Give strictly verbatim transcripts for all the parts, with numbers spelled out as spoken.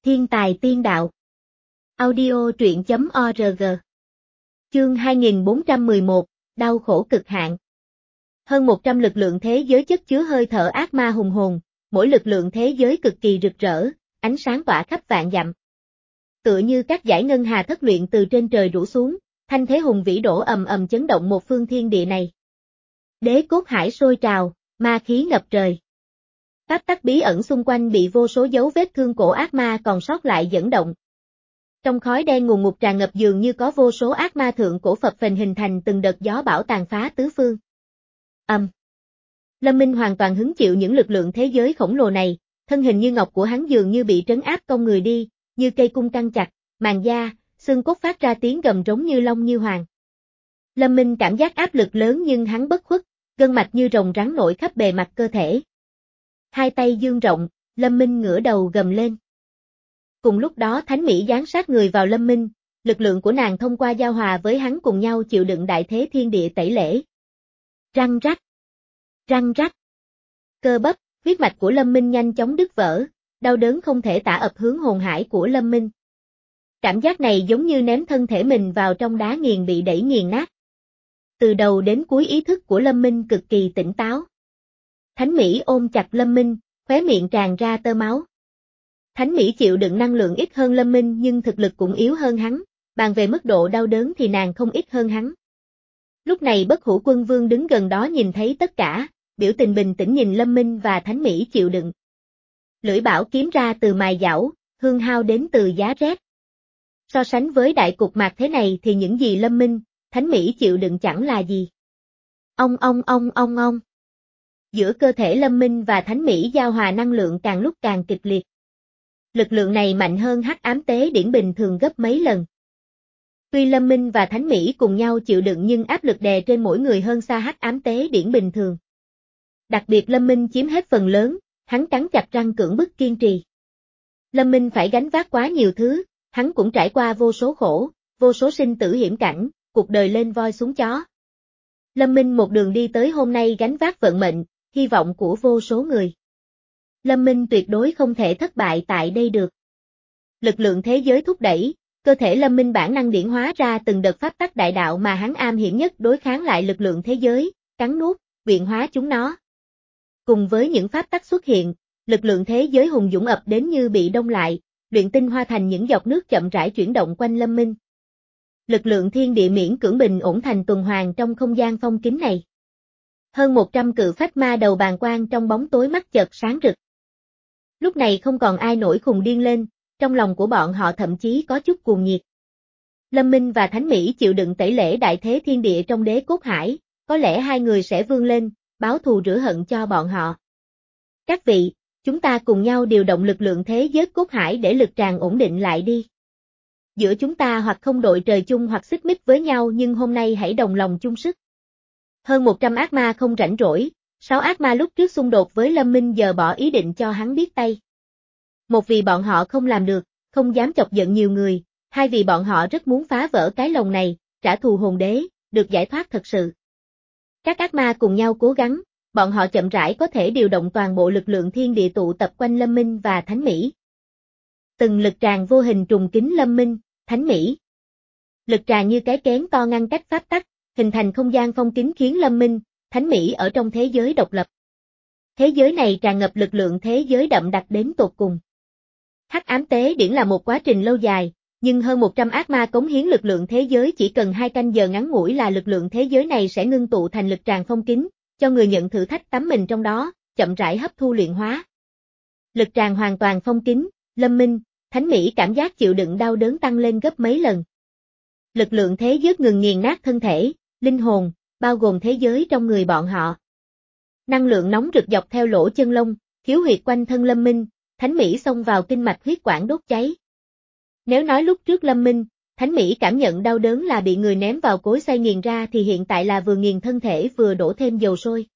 Thiên tài tiên đạo. Audio truyện chấm org. Chương hai nghìn bốn trăm mười một, đau khổ cực hạn. Hơn một trăm lực lượng thế giới chất chứa hơi thở ác ma hùng hồn, mỗi lực lượng thế giới cực kỳ rực rỡ, ánh sáng tỏa khắp vạn dặm. Tựa như các dải ngân hà thất luyện từ trên trời rủ xuống, thanh thế hùng vĩ đổ ầm ầm chấn động một phương thiên địa này. Đế cốt hải sôi trào, ma khí ngập trời. Pháp tắc bí ẩn xung quanh bị vô số dấu vết thương cổ ác ma còn sót lại dẫn động. Trong khói đen ngùn ngụt tràn ngập dường như có vô số ác ma thượng cổ phập phình hình thành từng đợt gió bão tàn phá tứ phương. Âm. Um. Lâm Minh hoàn toàn hứng chịu những lực lượng thế giới khổng lồ này, thân hình như ngọc của hắn dường như bị trấn áp cong người đi, như cây cung căng chặt, màng da, xương cốt phát ra tiếng gầm rống như long như hoàng. Lâm Minh cảm giác áp lực lớn nhưng hắn bất khuất, gân mạch như rồng rắn nổi khắp bề mặt cơ thể. Hai tay dương rộng, Lâm Minh ngửa đầu gầm lên. Cùng lúc đó Thánh Mỹ giáng sát người vào Lâm Minh, lực lượng của nàng thông qua giao hòa với hắn cùng nhau chịu đựng đại thế thiên địa tẩy lễ. Răng rắc, răng rắc. Cơ bắp, huyết mạch của Lâm Minh nhanh chóng đứt vỡ, đau đớn không thể tả ập hướng hồn hải của Lâm Minh. Cảm giác này giống như ném thân thể mình vào trong đá nghiền bị đẩy nghiền nát. Từ đầu đến cuối ý thức của Lâm Minh cực kỳ tỉnh táo. Thánh Mỹ ôm chặt Lâm Minh, khóe miệng tràn ra tơ máu. Thánh Mỹ chịu đựng năng lượng ít hơn Lâm Minh nhưng thực lực cũng yếu hơn hắn, bàn về mức độ đau đớn thì nàng không ít hơn hắn. Lúc này Bất Hủ Quân Vương đứng gần đó nhìn thấy tất cả, biểu tình bình tĩnh nhìn Lâm Minh và Thánh Mỹ chịu đựng. Lưỡi bảo kiếm ra từ mài dảo, hương hao đến từ giá rét. So sánh với đại cục mạc thế này thì những gì Lâm Minh, Thánh Mỹ chịu đựng chẳng là gì. Ong ong ong ong ong. Giữa cơ thể Lâm Minh và Thánh Mỹ giao hòa năng lượng càng lúc càng kịch liệt. Lực lượng này mạnh hơn hắc ám tế điển bình thường gấp mấy lần. Tuy Lâm Minh và Thánh Mỹ cùng nhau chịu đựng nhưng áp lực đè trên mỗi người hơn xa hắc ám tế điển bình thường. Đặc biệt Lâm Minh chiếm hết phần lớn, hắn cắn chặt răng cưỡng bức kiên trì. Lâm Minh phải gánh vác quá nhiều thứ, hắn cũng trải qua vô số khổ, vô số sinh tử hiểm cảnh, cuộc đời lên voi xuống chó. Lâm Minh một đường đi tới hôm nay gánh vác vận mệnh, hy vọng của vô số người. Lâm Minh tuyệt đối không thể thất bại tại đây được. Lực lượng thế giới thúc đẩy, cơ thể Lâm Minh bản năng điển hóa ra từng đợt pháp tắc đại đạo mà hắn am hiểu nhất đối kháng lại lực lượng thế giới, cắn nuốt, luyện hóa chúng nó. Cùng với những pháp tắc xuất hiện, lực lượng thế giới hùng dũng ập đến như bị đông lại, luyện tinh hoa thành những giọt nước chậm rãi chuyển động quanh Lâm Minh. Lực lượng thiên địa miễn cưỡng bình ổn thành tuần hoàn trong không gian phong kín này. Hơn một trăm cự phách ma đầu bàng quang trong bóng tối mắt chợt sáng rực. Lúc này không còn ai nổi khùng điên lên, trong lòng của bọn họ thậm chí có chút cuồng nhiệt. Lâm Minh và Thánh Mỹ chịu đựng tẩy lễ đại thế thiên địa trong đế cốt hải, có lẽ hai người sẽ vươn lên, báo thù rửa hận cho bọn họ. Các vị, chúng ta cùng nhau điều động lực lượng thế giới cốt hải để lực tràn ổn định lại đi. Giữa chúng ta hoặc không đội trời chung hoặc xích mích với nhau nhưng hôm nay hãy đồng lòng chung sức. Hơn một trăm ác ma không rảnh rỗi, sáu ác ma lúc trước xung đột với Lâm Minh giờ bỏ ý định cho hắn biết tay. Một vì bọn họ không làm được, không dám chọc giận nhiều người, hai vì bọn họ rất muốn phá vỡ cái lồng này, trả thù hồn đế, được giải thoát thật sự. Các ác ma cùng nhau cố gắng, bọn họ chậm rãi có thể điều động toàn bộ lực lượng thiên địa tụ tập quanh Lâm Minh và Thánh Mỹ. Từng lực tràn vô hình trùng kín Lâm Minh, Thánh Mỹ. Lực tràn như cái kén to ngăn cách pháp tắc, hình thành không gian phong kín khiến Lâm Minh, Thánh Mỹ ở trong thế giới độc lập. Thế giới này tràn ngập lực lượng thế giới đậm đặc đến tột cùng. Hắc ám tế điển là một quá trình lâu dài, nhưng hơn một trăm ác ma cống hiến lực lượng thế giới chỉ cần hai canh giờ ngắn ngủi là lực lượng thế giới này sẽ ngưng tụ thành lực tràn phong kín, cho người nhận thử thách tắm mình trong đó, chậm rãi hấp thu luyện hóa. Lực tràn hoàn toàn phong kín, Lâm Minh, Thánh Mỹ cảm giác chịu đựng đau đớn tăng lên gấp mấy lần. Lực lượng thế giới ngừng nghiền nát thân thể, linh hồn, bao gồm thế giới trong người bọn họ. Năng lượng nóng rực dọc theo lỗ chân lông, khiếu huyệt quanh thân Lâm Minh, Thánh Mỹ xông vào kinh mạch huyết quản đốt cháy. Nếu nói lúc trước Lâm Minh, Thánh Mỹ cảm nhận đau đớn là bị người ném vào cối xay nghiền ra thì hiện tại là vừa nghiền thân thể vừa đổ thêm dầu sôi.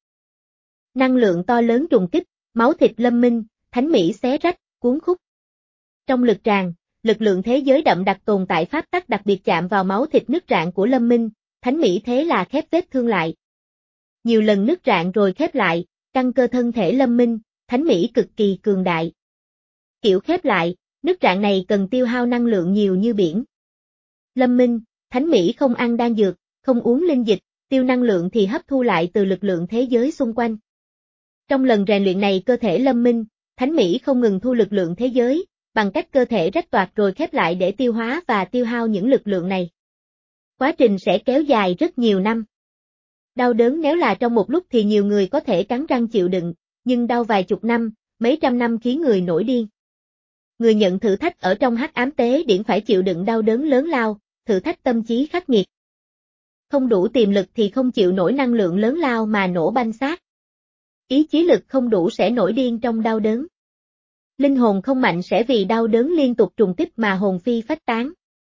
Năng lượng to lớn trùng kích, máu thịt Lâm Minh, Thánh Mỹ xé rách, cuốn khúc. Trong lực tràn, lực lượng thế giới đậm đặc tồn tại pháp tắc đặc biệt chạm vào máu thịt nứt rạn của Lâm Minh, Thánh Mỹ thế là khép vết thương lại. Nhiều lần nứt rạn rồi khép lại, căn cơ thân thể Lâm Minh, Thánh Mỹ cực kỳ cường đại. Kiểu khép lại, Nước rạn này cần tiêu hao năng lượng nhiều như biển. Lâm Minh, Thánh Mỹ không ăn đan dược, không uống linh dịch, tiêu năng lượng thì hấp thu lại từ lực lượng thế giới xung quanh. Trong lần rèn luyện này cơ thể Lâm Minh, Thánh Mỹ không ngừng thu lực lượng thế giới, bằng cách cơ thể rách toạc rồi khép lại để tiêu hóa và tiêu hao những lực lượng này. Quá trình sẽ kéo dài rất nhiều năm. Đau đớn nếu là trong một lúc thì nhiều người có thể cắn răng chịu đựng, nhưng đau vài chục năm, mấy trăm năm khiến người nổi điên. Người nhận thử thách ở trong hắc ám tế điển phải chịu đựng đau đớn lớn lao, thử thách tâm trí khắc nghiệt. Không đủ tiềm lực thì không chịu nổi năng lượng lớn lao mà nổ banh xác. Ý chí lực không đủ sẽ nổi điên trong đau đớn. Linh hồn không mạnh sẽ vì đau đớn liên tục trùng kích mà hồn phi phách tán.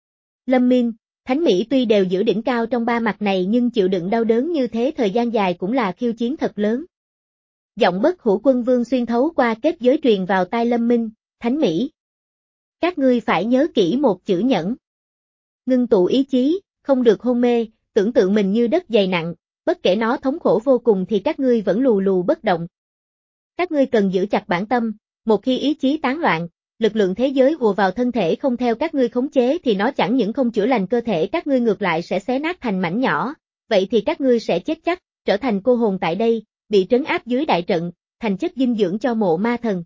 Lâm Minh, Thánh Mỹ tuy đều giữ đỉnh cao trong ba mặt này nhưng chịu đựng đau đớn như thế thời gian dài cũng là khiêu chiến thật lớn. Giọng Bất Hủ Quân Vương xuyên thấu qua kết giới truyền vào tai Lâm Minh, Thánh Mỹ. Các ngươi phải nhớ kỹ một chữ nhẫn. Ngưng tụ ý chí, không được hôn mê, tưởng tượng mình như đất dày nặng, bất kể nó thống khổ vô cùng thì các ngươi vẫn lù lù bất động. Các ngươi cần giữ chặt bản tâm, một khi ý chí tán loạn, lực lượng thế giới ùa vào thân thể không theo các ngươi khống chế thì nó chẳng những không chữa lành cơ thể các ngươi ngược lại sẽ xé nát thành mảnh nhỏ, vậy thì các ngươi sẽ chết chắc, trở thành cô hồn tại đây, bị trấn áp dưới đại trận, thành chất dinh dưỡng cho mộ ma thần.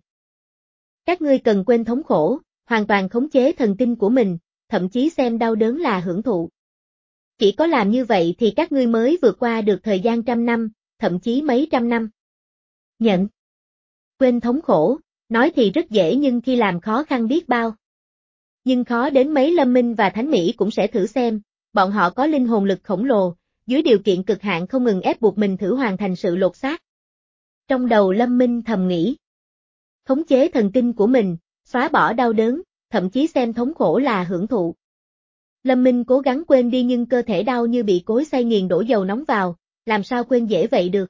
Các ngươi cần quên thống khổ, hoàn toàn khống chế thần kinh của mình, thậm chí xem đau đớn là hưởng thụ. Chỉ có làm như vậy thì các ngươi mới vượt qua được thời gian trăm năm, thậm chí mấy trăm năm. Nhận. Quên thống khổ, nói thì rất dễ nhưng khi làm khó khăn biết bao. Nhưng khó đến mấy Lâm Minh và Thánh Mỹ cũng sẽ thử xem, bọn họ có linh hồn lực khổng lồ, dưới điều kiện cực hạn không ngừng ép buộc mình thử hoàn thành sự lột xác. Trong đầu Lâm Minh thầm nghĩ. Khống chế thần kinh của mình, xóa bỏ đau đớn, thậm chí xem thống khổ là hưởng thụ. Lâm Minh cố gắng quên đi nhưng cơ thể đau như bị cối xay nghiền đổ dầu nóng vào, làm sao quên dễ vậy được.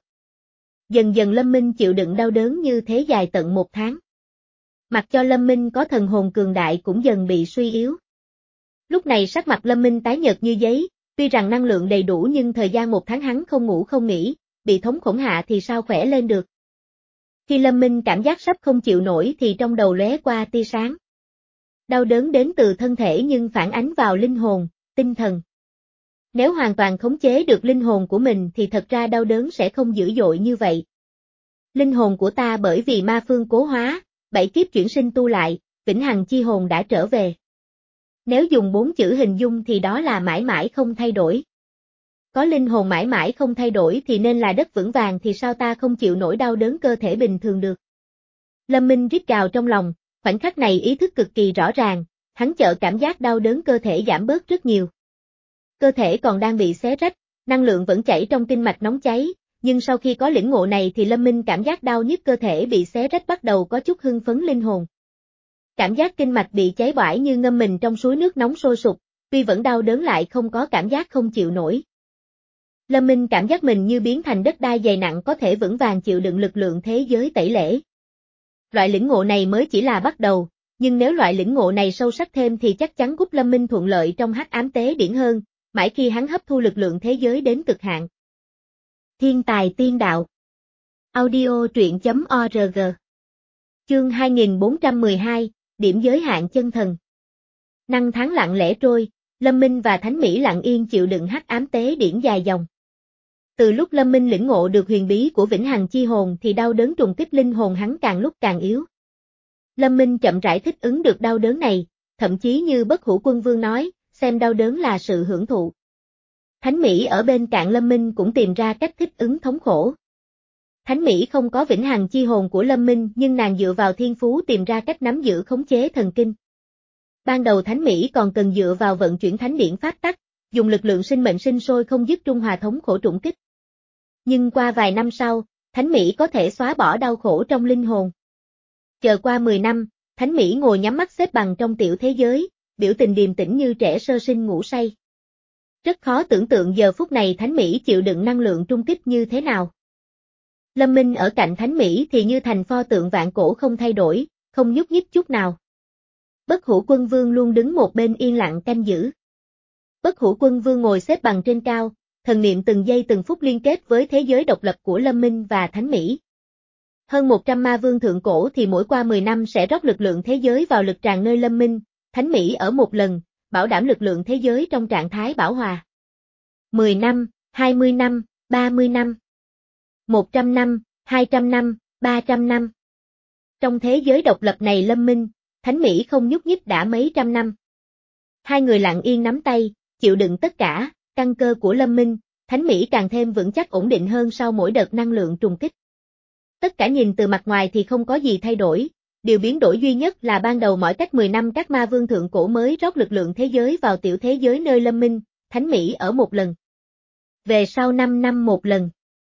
Dần dần Lâm Minh chịu đựng đau đớn như thế dài tận một tháng. Mặc cho Lâm Minh có thần hồn cường đại cũng dần bị suy yếu. Lúc này sắc mặt Lâm Minh tái nhợt như giấy, tuy rằng năng lượng đầy đủ nhưng thời gian một tháng hắn không ngủ không nghỉ, bị thống khổ hạ thì sao khỏe lên được. Khi Lâm Minh cảm giác sắp không chịu nổi thì trong đầu lóe qua tia sáng. Đau đớn đến từ thân thể nhưng phản ánh vào linh hồn, tinh thần. Nếu hoàn toàn khống chế được linh hồn của mình thì thật ra đau đớn sẽ không dữ dội như vậy. Linh hồn của ta bởi vì ma phương cố hóa, bảy kiếp chuyển sinh tu lại, vĩnh hằng chi hồn đã trở về. Nếu dùng bốn chữ hình dung thì đó là mãi mãi không thay đổi. Có linh hồn mãi mãi không thay đổi thì nên là đất vững vàng thì sao ta không chịu nổi đau đớn cơ thể bình thường được. Lâm Minh rít gào trong lòng, khoảnh khắc này ý thức cực kỳ rõ ràng, hắn chợt cảm giác đau đớn cơ thể giảm bớt rất nhiều. Cơ thể còn đang bị xé rách, năng lượng vẫn chảy trong kinh mạch nóng cháy, nhưng sau khi có lĩnh ngộ này thì Lâm Minh cảm giác đau nhức cơ thể bị xé rách bắt đầu có chút hưng phấn linh hồn. Cảm giác kinh mạch bị cháy bỏng như ngâm mình trong suối nước nóng sôi sục, tuy vẫn đau đớn lại không có cảm giác không chịu nổi. Lâm Minh cảm giác mình như biến thành đất đai dày nặng có thể vững vàng chịu đựng lực lượng thế giới tẩy lễ. Loại lĩnh ngộ này mới chỉ là bắt đầu, nhưng nếu loại lĩnh ngộ này sâu sắc thêm thì chắc chắn giúp Lâm Minh thuận lợi trong hắc ám tế điển hơn, mãi khi hắn hấp thu lực lượng thế giới đến cực hạn. Thiên tài tiên đạo. Audio truyện chấm org. Chương hai nghìn bốn trăm mười hai, điểm giới hạn chân thần. Năm tháng lặng lẽ trôi, Lâm Minh và Thánh Mỹ lặng yên chịu đựng hắc ám tế điển dài dòng. Từ lúc Lâm Minh lĩnh ngộ được huyền bí của vĩnh hằng chi hồn thì đau đớn trùng kích linh hồn hắn càng lúc càng yếu. Lâm Minh chậm rãi thích ứng được đau đớn này, thậm chí như Bất Hủ Quân Vương nói, xem đau đớn là sự hưởng thụ. Thánh Mỹ ở bên cạnh Lâm Minh cũng tìm ra cách thích ứng thống khổ. Thánh Mỹ không có vĩnh hằng chi hồn của Lâm Minh nhưng nàng dựa vào thiên phú tìm ra cách nắm giữ khống chế thần kinh. Ban đầu Thánh Mỹ còn cần dựa vào vận chuyển thánh điển pháp tắc, dùng lực lượng sinh mệnh sinh sôi không dứt trung hòa thống khổ trùng kích. Nhưng qua vài năm sau, Thánh Mỹ có thể xóa bỏ đau khổ trong linh hồn. Chờ qua mười năm, Thánh Mỹ ngồi nhắm mắt xếp bằng trong tiểu thế giới, biểu tình điềm tĩnh như trẻ sơ sinh ngủ say. Rất khó tưởng tượng giờ phút này Thánh Mỹ chịu đựng năng lượng trung kích như thế nào. Lâm Minh ở cạnh Thánh Mỹ thì như thành pho tượng vạn cổ không thay đổi, không nhúc nhích chút nào. Bất Hủ Quân Vương luôn đứng một bên yên lặng canh giữ. Bất Hủ Quân Vương ngồi xếp bằng trên cao, thần niệm từng giây từng phút liên kết với thế giới độc lập của Lâm Minh và Thánh Mỹ. Hơn một trăm ma vương thượng cổ thì mỗi qua mười năm sẽ rót lực lượng thế giới vào lực tràng nơi Lâm Minh, Thánh Mỹ ở một lần, bảo đảm lực lượng thế giới trong trạng thái bảo hòa. mười năm, hai mươi năm, ba mươi năm, một trăm năm, hai trăm năm, ba trăm năm. Trong thế giới độc lập này Lâm Minh, Thánh Mỹ không nhúc nhích đã mấy trăm năm. Hai người lặng yên nắm tay, chịu đựng tất cả, căn cơ của Lâm Minh, Thánh Mỹ càng thêm vững chắc ổn định hơn sau mỗi đợt năng lượng trùng kích. Tất cả nhìn từ mặt ngoài thì không có gì thay đổi, điều biến đổi duy nhất là ban đầu mỗi cách mười năm các ma vương thượng cổ mới rót lực lượng thế giới vào tiểu thế giới nơi Lâm Minh, Thánh Mỹ ở một lần. Về sau năm năm một lần.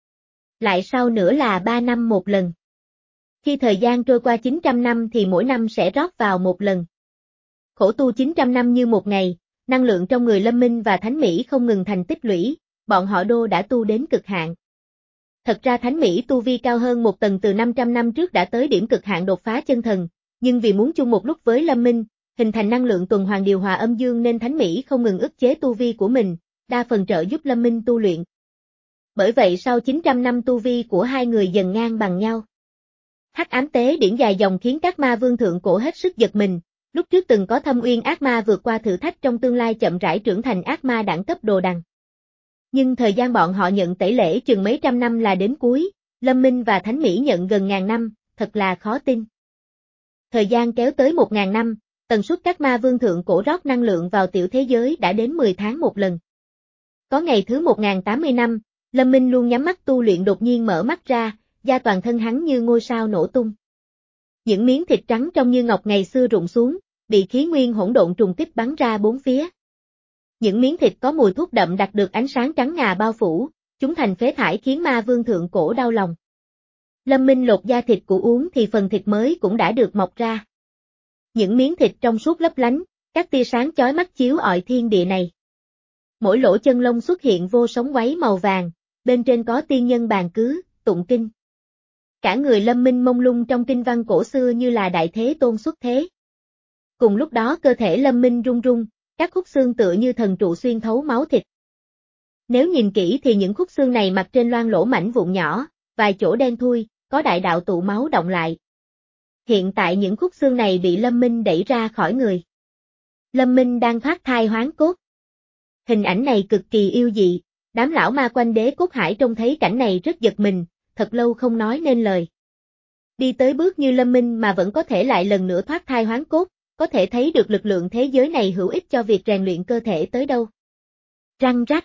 Lại sau nữa là ba năm một lần. Khi thời gian trôi qua chín trăm năm thì mỗi năm sẽ rót vào một lần. Khổ tu chín trăm năm như một ngày, năng lượng trong người Lâm Minh và Thánh Mỹ không ngừng thành tích lũy, bọn họ đô đã tu đến cực hạn. Thật ra Thánh Mỹ tu vi cao hơn một tầng từ năm trăm năm trước đã tới điểm cực hạn đột phá chân thần, nhưng vì muốn chung một lúc với Lâm Minh, hình thành năng lượng tuần hoàn điều hòa âm dương nên Thánh Mỹ không ngừng ức chế tu vi của mình, đa phần trợ giúp Lâm Minh tu luyện. Bởi vậy sau chín trăm năm tu vi của hai người dần ngang bằng nhau. Hắc ám tế điển dài dòng khiến các ma vương thượng cổ hết sức giật mình, lúc trước từng có thâm uyên ác ma vượt qua thử thách trong tương lai chậm rãi trưởng thành ác ma đẳng cấp đồ đằng. Nhưng thời gian bọn họ nhận tẩy lễ chừng mấy trăm năm là đến cuối, Lâm Minh và Thánh Mỹ nhận gần ngàn năm, thật là khó tin. Thời gian kéo tới một ngàn năm, tần suất các ma vương thượng cổ rót năng lượng vào tiểu thế giới đã đến mười tháng một lần. Có ngày thứ một nghìn tám mươi năm, Lâm Minh luôn nhắm mắt tu luyện đột nhiên mở mắt ra, da toàn thân hắn như ngôi sao nổ tung. Những miếng thịt trắng trông như ngọc ngày xưa rụng xuống, bị khí nguyên hỗn độn trùng kích bắn ra bốn phía. Những miếng thịt có mùi thuốc đậm đặc được ánh sáng trắng ngà bao phủ, chúng thành phế thải khiến ma vương thượng cổ đau lòng. Lâm Minh lột da thịt của uống thì phần thịt mới cũng đã được mọc ra. Những miếng thịt trong suốt lấp lánh, các tia sáng chói mắt chiếu rọi thiên địa này. Mỗi lỗ chân lông xuất hiện vô sóng quấy màu vàng, bên trên có tiên nhân bàn cứ, tụng kinh. Cả người Lâm Minh mông lung trong kinh văn cổ xưa như là đại thế tôn xuất thế. Cùng lúc đó cơ thể Lâm Minh rung rung, các khúc xương tựa như thần trụ xuyên thấu máu thịt. Nếu nhìn kỹ thì những khúc xương này mặt trên loang lỗ mảnh vụn nhỏ, vài chỗ đen thui, có đại đạo tụ máu động lại. Hiện tại những khúc xương này bị Lâm Minh đẩy ra khỏi người. Lâm Minh đang thoát thai hoán cốt. Hình ảnh này cực kỳ yêu dị, đám lão ma quanh đế cốt hải trông thấy cảnh này rất giật mình, thật lâu không nói nên lời. Đi tới bước như Lâm Minh mà vẫn có thể lại lần nữa thoát thai hoán cốt, có thể thấy được lực lượng thế giới này hữu ích cho việc rèn luyện cơ thể tới đâu. Răng rắc,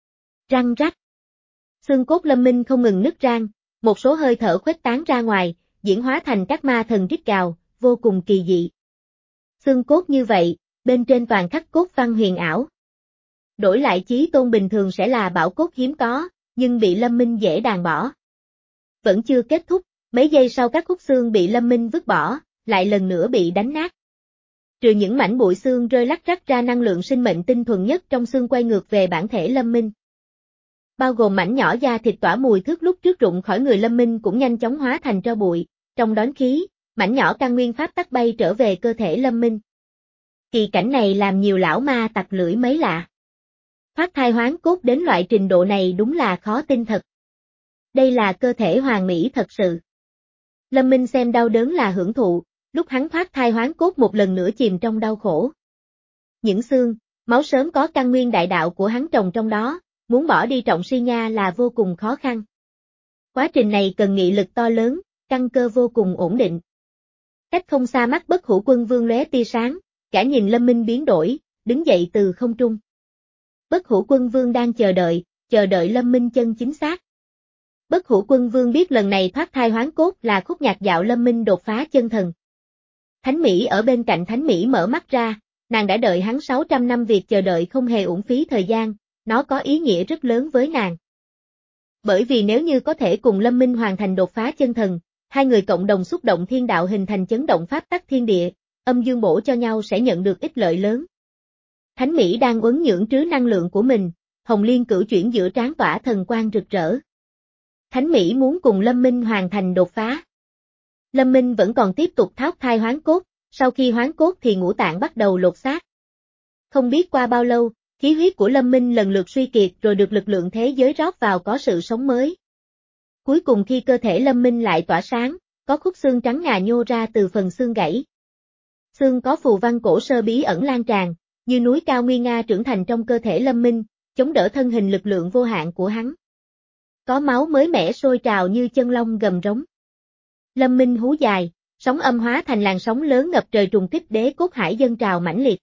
răng rắc. Xương cốt Lâm Minh không ngừng nứt rang, một số hơi thở khuếch tán ra ngoài, diễn hóa thành các ma thần rít gào, vô cùng kỳ dị. Xương cốt như vậy, bên trên toàn khắc cốt văn huyền ảo. Đổi lại chí tôn bình thường sẽ là bảo cốt hiếm có, nhưng bị Lâm Minh dễ đàn bỏ. Vẫn chưa kết thúc, mấy giây sau các khúc xương bị Lâm Minh vứt bỏ, lại lần nữa bị đánh nát. Trừ những mảnh bụi xương rơi lắc rắc ra năng lượng sinh mệnh tinh thuần nhất trong xương quay ngược về bản thể Lâm Minh. Bao gồm mảnh nhỏ da thịt tỏa mùi thước lúc trước rụng khỏi người Lâm Minh cũng nhanh chóng hóa thành tro bụi, trong đón khí, mảnh nhỏ căn nguyên pháp tắc bay trở về cơ thể Lâm Minh. Kỳ cảnh này làm nhiều lão ma tặc lưỡi mấy lạ. Thoát thai hoán cốt đến loại trình độ này đúng là khó tin thật. Đây là cơ thể hoàn mỹ thật sự. Lâm Minh xem đau đớn là hưởng thụ, lúc hắn thoát thai hoán cốt một lần nữa chìm trong đau khổ. Những xương, máu sớm có căn nguyên đại đạo của hắn trồng trong đó, muốn bỏ đi trọng suy nha là vô cùng khó khăn. Quá trình này cần nghị lực to lớn, căn cơ vô cùng ổn định. Cách không xa mắt Bất Hủ Quân Vương lóe tia sáng, cả nhìn Lâm Minh biến đổi, đứng dậy từ không trung. Bất Hủ Quân Vương đang chờ đợi, chờ đợi Lâm Minh chân chính xác. Bất Hủ Quân Vương biết lần này thoát thai hoán cốt là khúc nhạc dạo Lâm Minh đột phá chân thần. Thánh Mỹ ở bên cạnh Thánh Mỹ mở mắt ra, nàng đã đợi hắn sáu trăm năm, việc chờ đợi không hề uổng phí thời gian, nó có ý nghĩa rất lớn với nàng. Bởi vì nếu như có thể cùng Lâm Minh hoàn thành đột phá chân thần, hai người cộng đồng xúc động thiên đạo hình thành chấn động pháp tắc thiên địa, âm dương bổ cho nhau sẽ nhận được ích lợi lớn. Thánh Mỹ đang uốn nhưỡng trứ năng lượng của mình, hồng liên cửu chuyển giữa trán tỏa thần quang rực rỡ. Thánh Mỹ muốn cùng Lâm Minh hoàn thành đột phá. Lâm Minh vẫn còn tiếp tục thoát thai hoán cốt, sau khi hoán cốt thì ngũ tạng bắt đầu lột xác. Không biết qua bao lâu, khí huyết của Lâm Minh lần lượt suy kiệt rồi được lực lượng thế giới rót vào có sự sống mới. Cuối cùng khi cơ thể Lâm Minh lại tỏa sáng, có khúc xương trắng ngà nhô ra từ phần xương gãy. Xương có phù văn cổ sơ bí ẩn lan tràn, như núi cao nguy nga trưởng thành trong cơ thể Lâm Minh, chống đỡ thân hình lực lượng vô hạn của hắn. Có máu mới mẻ sôi trào như chân long gầm rống. Lâm Minh hú dài, sóng âm hóa thành làn sóng lớn ngập trời trùng kích đế cốt hải dâng trào mãnh liệt.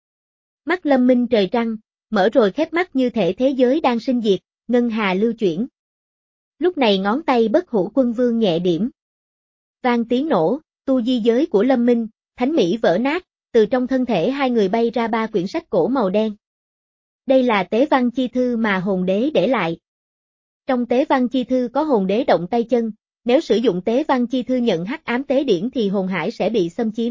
Mắt Lâm Minh trời trăng, mở rồi khép mắt như thể thế giới đang sinh diệt, ngân hà lưu chuyển. Lúc này ngón tay Bất Hủ Quân Vương nhẹ điểm. Vang tiếng nổ, tu di giới của Lâm Minh, thánh mỹ vỡ nát, từ trong thân thể hai người bay ra ba quyển sách cổ màu đen. Đây là tế văn chi thư mà hồn đế để lại. Trong tế văn chi thư có hồn đế động tay chân, nếu sử dụng tế văn chi thư nhận hắc ám tế điển thì hồn hải sẽ bị xâm chiếm.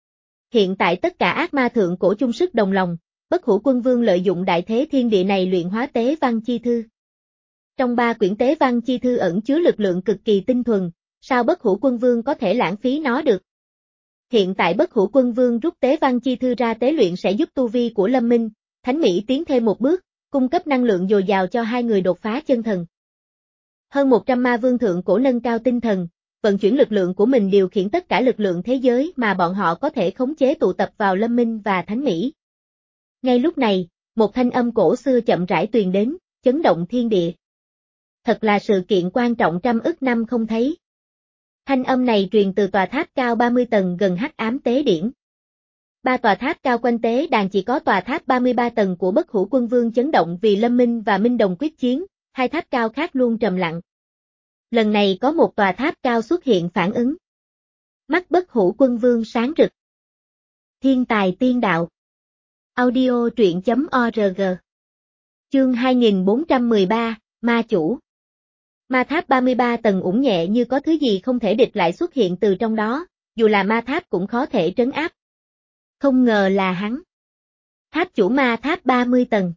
Hiện tại tất cả ác ma thượng cổ chung sức đồng lòng, Bất Hủ Quân Vương lợi dụng đại thế thiên địa này luyện hóa tế văn chi thư. Trong ba quyển tế văn chi thư ẩn chứa lực lượng cực kỳ tinh thuần, sao Bất Hủ Quân Vương có thể lãng phí nó được? Hiện tại Bất Hủ Quân Vương rút tế văn chi thư ra tế luyện sẽ giúp tu vi của Lâm Minh, Thánh Mỹ tiến thêm một bước, cung cấp năng lượng dồi dào cho hai người đột phá chân thần. Hơn một trăm ma vương thượng cổ nâng cao tinh thần, vận chuyển lực lượng của mình điều khiển tất cả lực lượng thế giới mà bọn họ có thể khống chế tụ tập vào Lâm Minh và Thánh Mỹ. Ngay lúc này, một thanh âm cổ xưa chậm rãi truyền đến, chấn động thiên địa. Thật là sự kiện quan trọng trăm ức năm không thấy. Thanh âm này truyền từ tòa tháp cao ba mươi tầng gần hắc ám tế điển. Ba tòa tháp cao quanh tế đàn chỉ có tòa tháp ba mươi ba tầng của Bất Hủ Quân Vương chấn động vì Lâm Minh và Minh Đồng quyết chiến, hai tháp cao khác luôn trầm lặng. Lần này có một tòa tháp cao xuất hiện phản ứng. Mắt Bất Hủ Quân Vương sáng rực. Thiên tài tiên đạo. Audio truyện chấm org. Chương hai nghìn bốn trăm mười ba, Ma Chủ. Ma tháp ba mươi ba tầng ủng nhẹ như có thứ gì không thể địch lại xuất hiện từ trong đó, dù là ma tháp cũng khó thể trấn áp. Không ngờ là hắn. Tháp chủ ma tháp ba mươi tầng.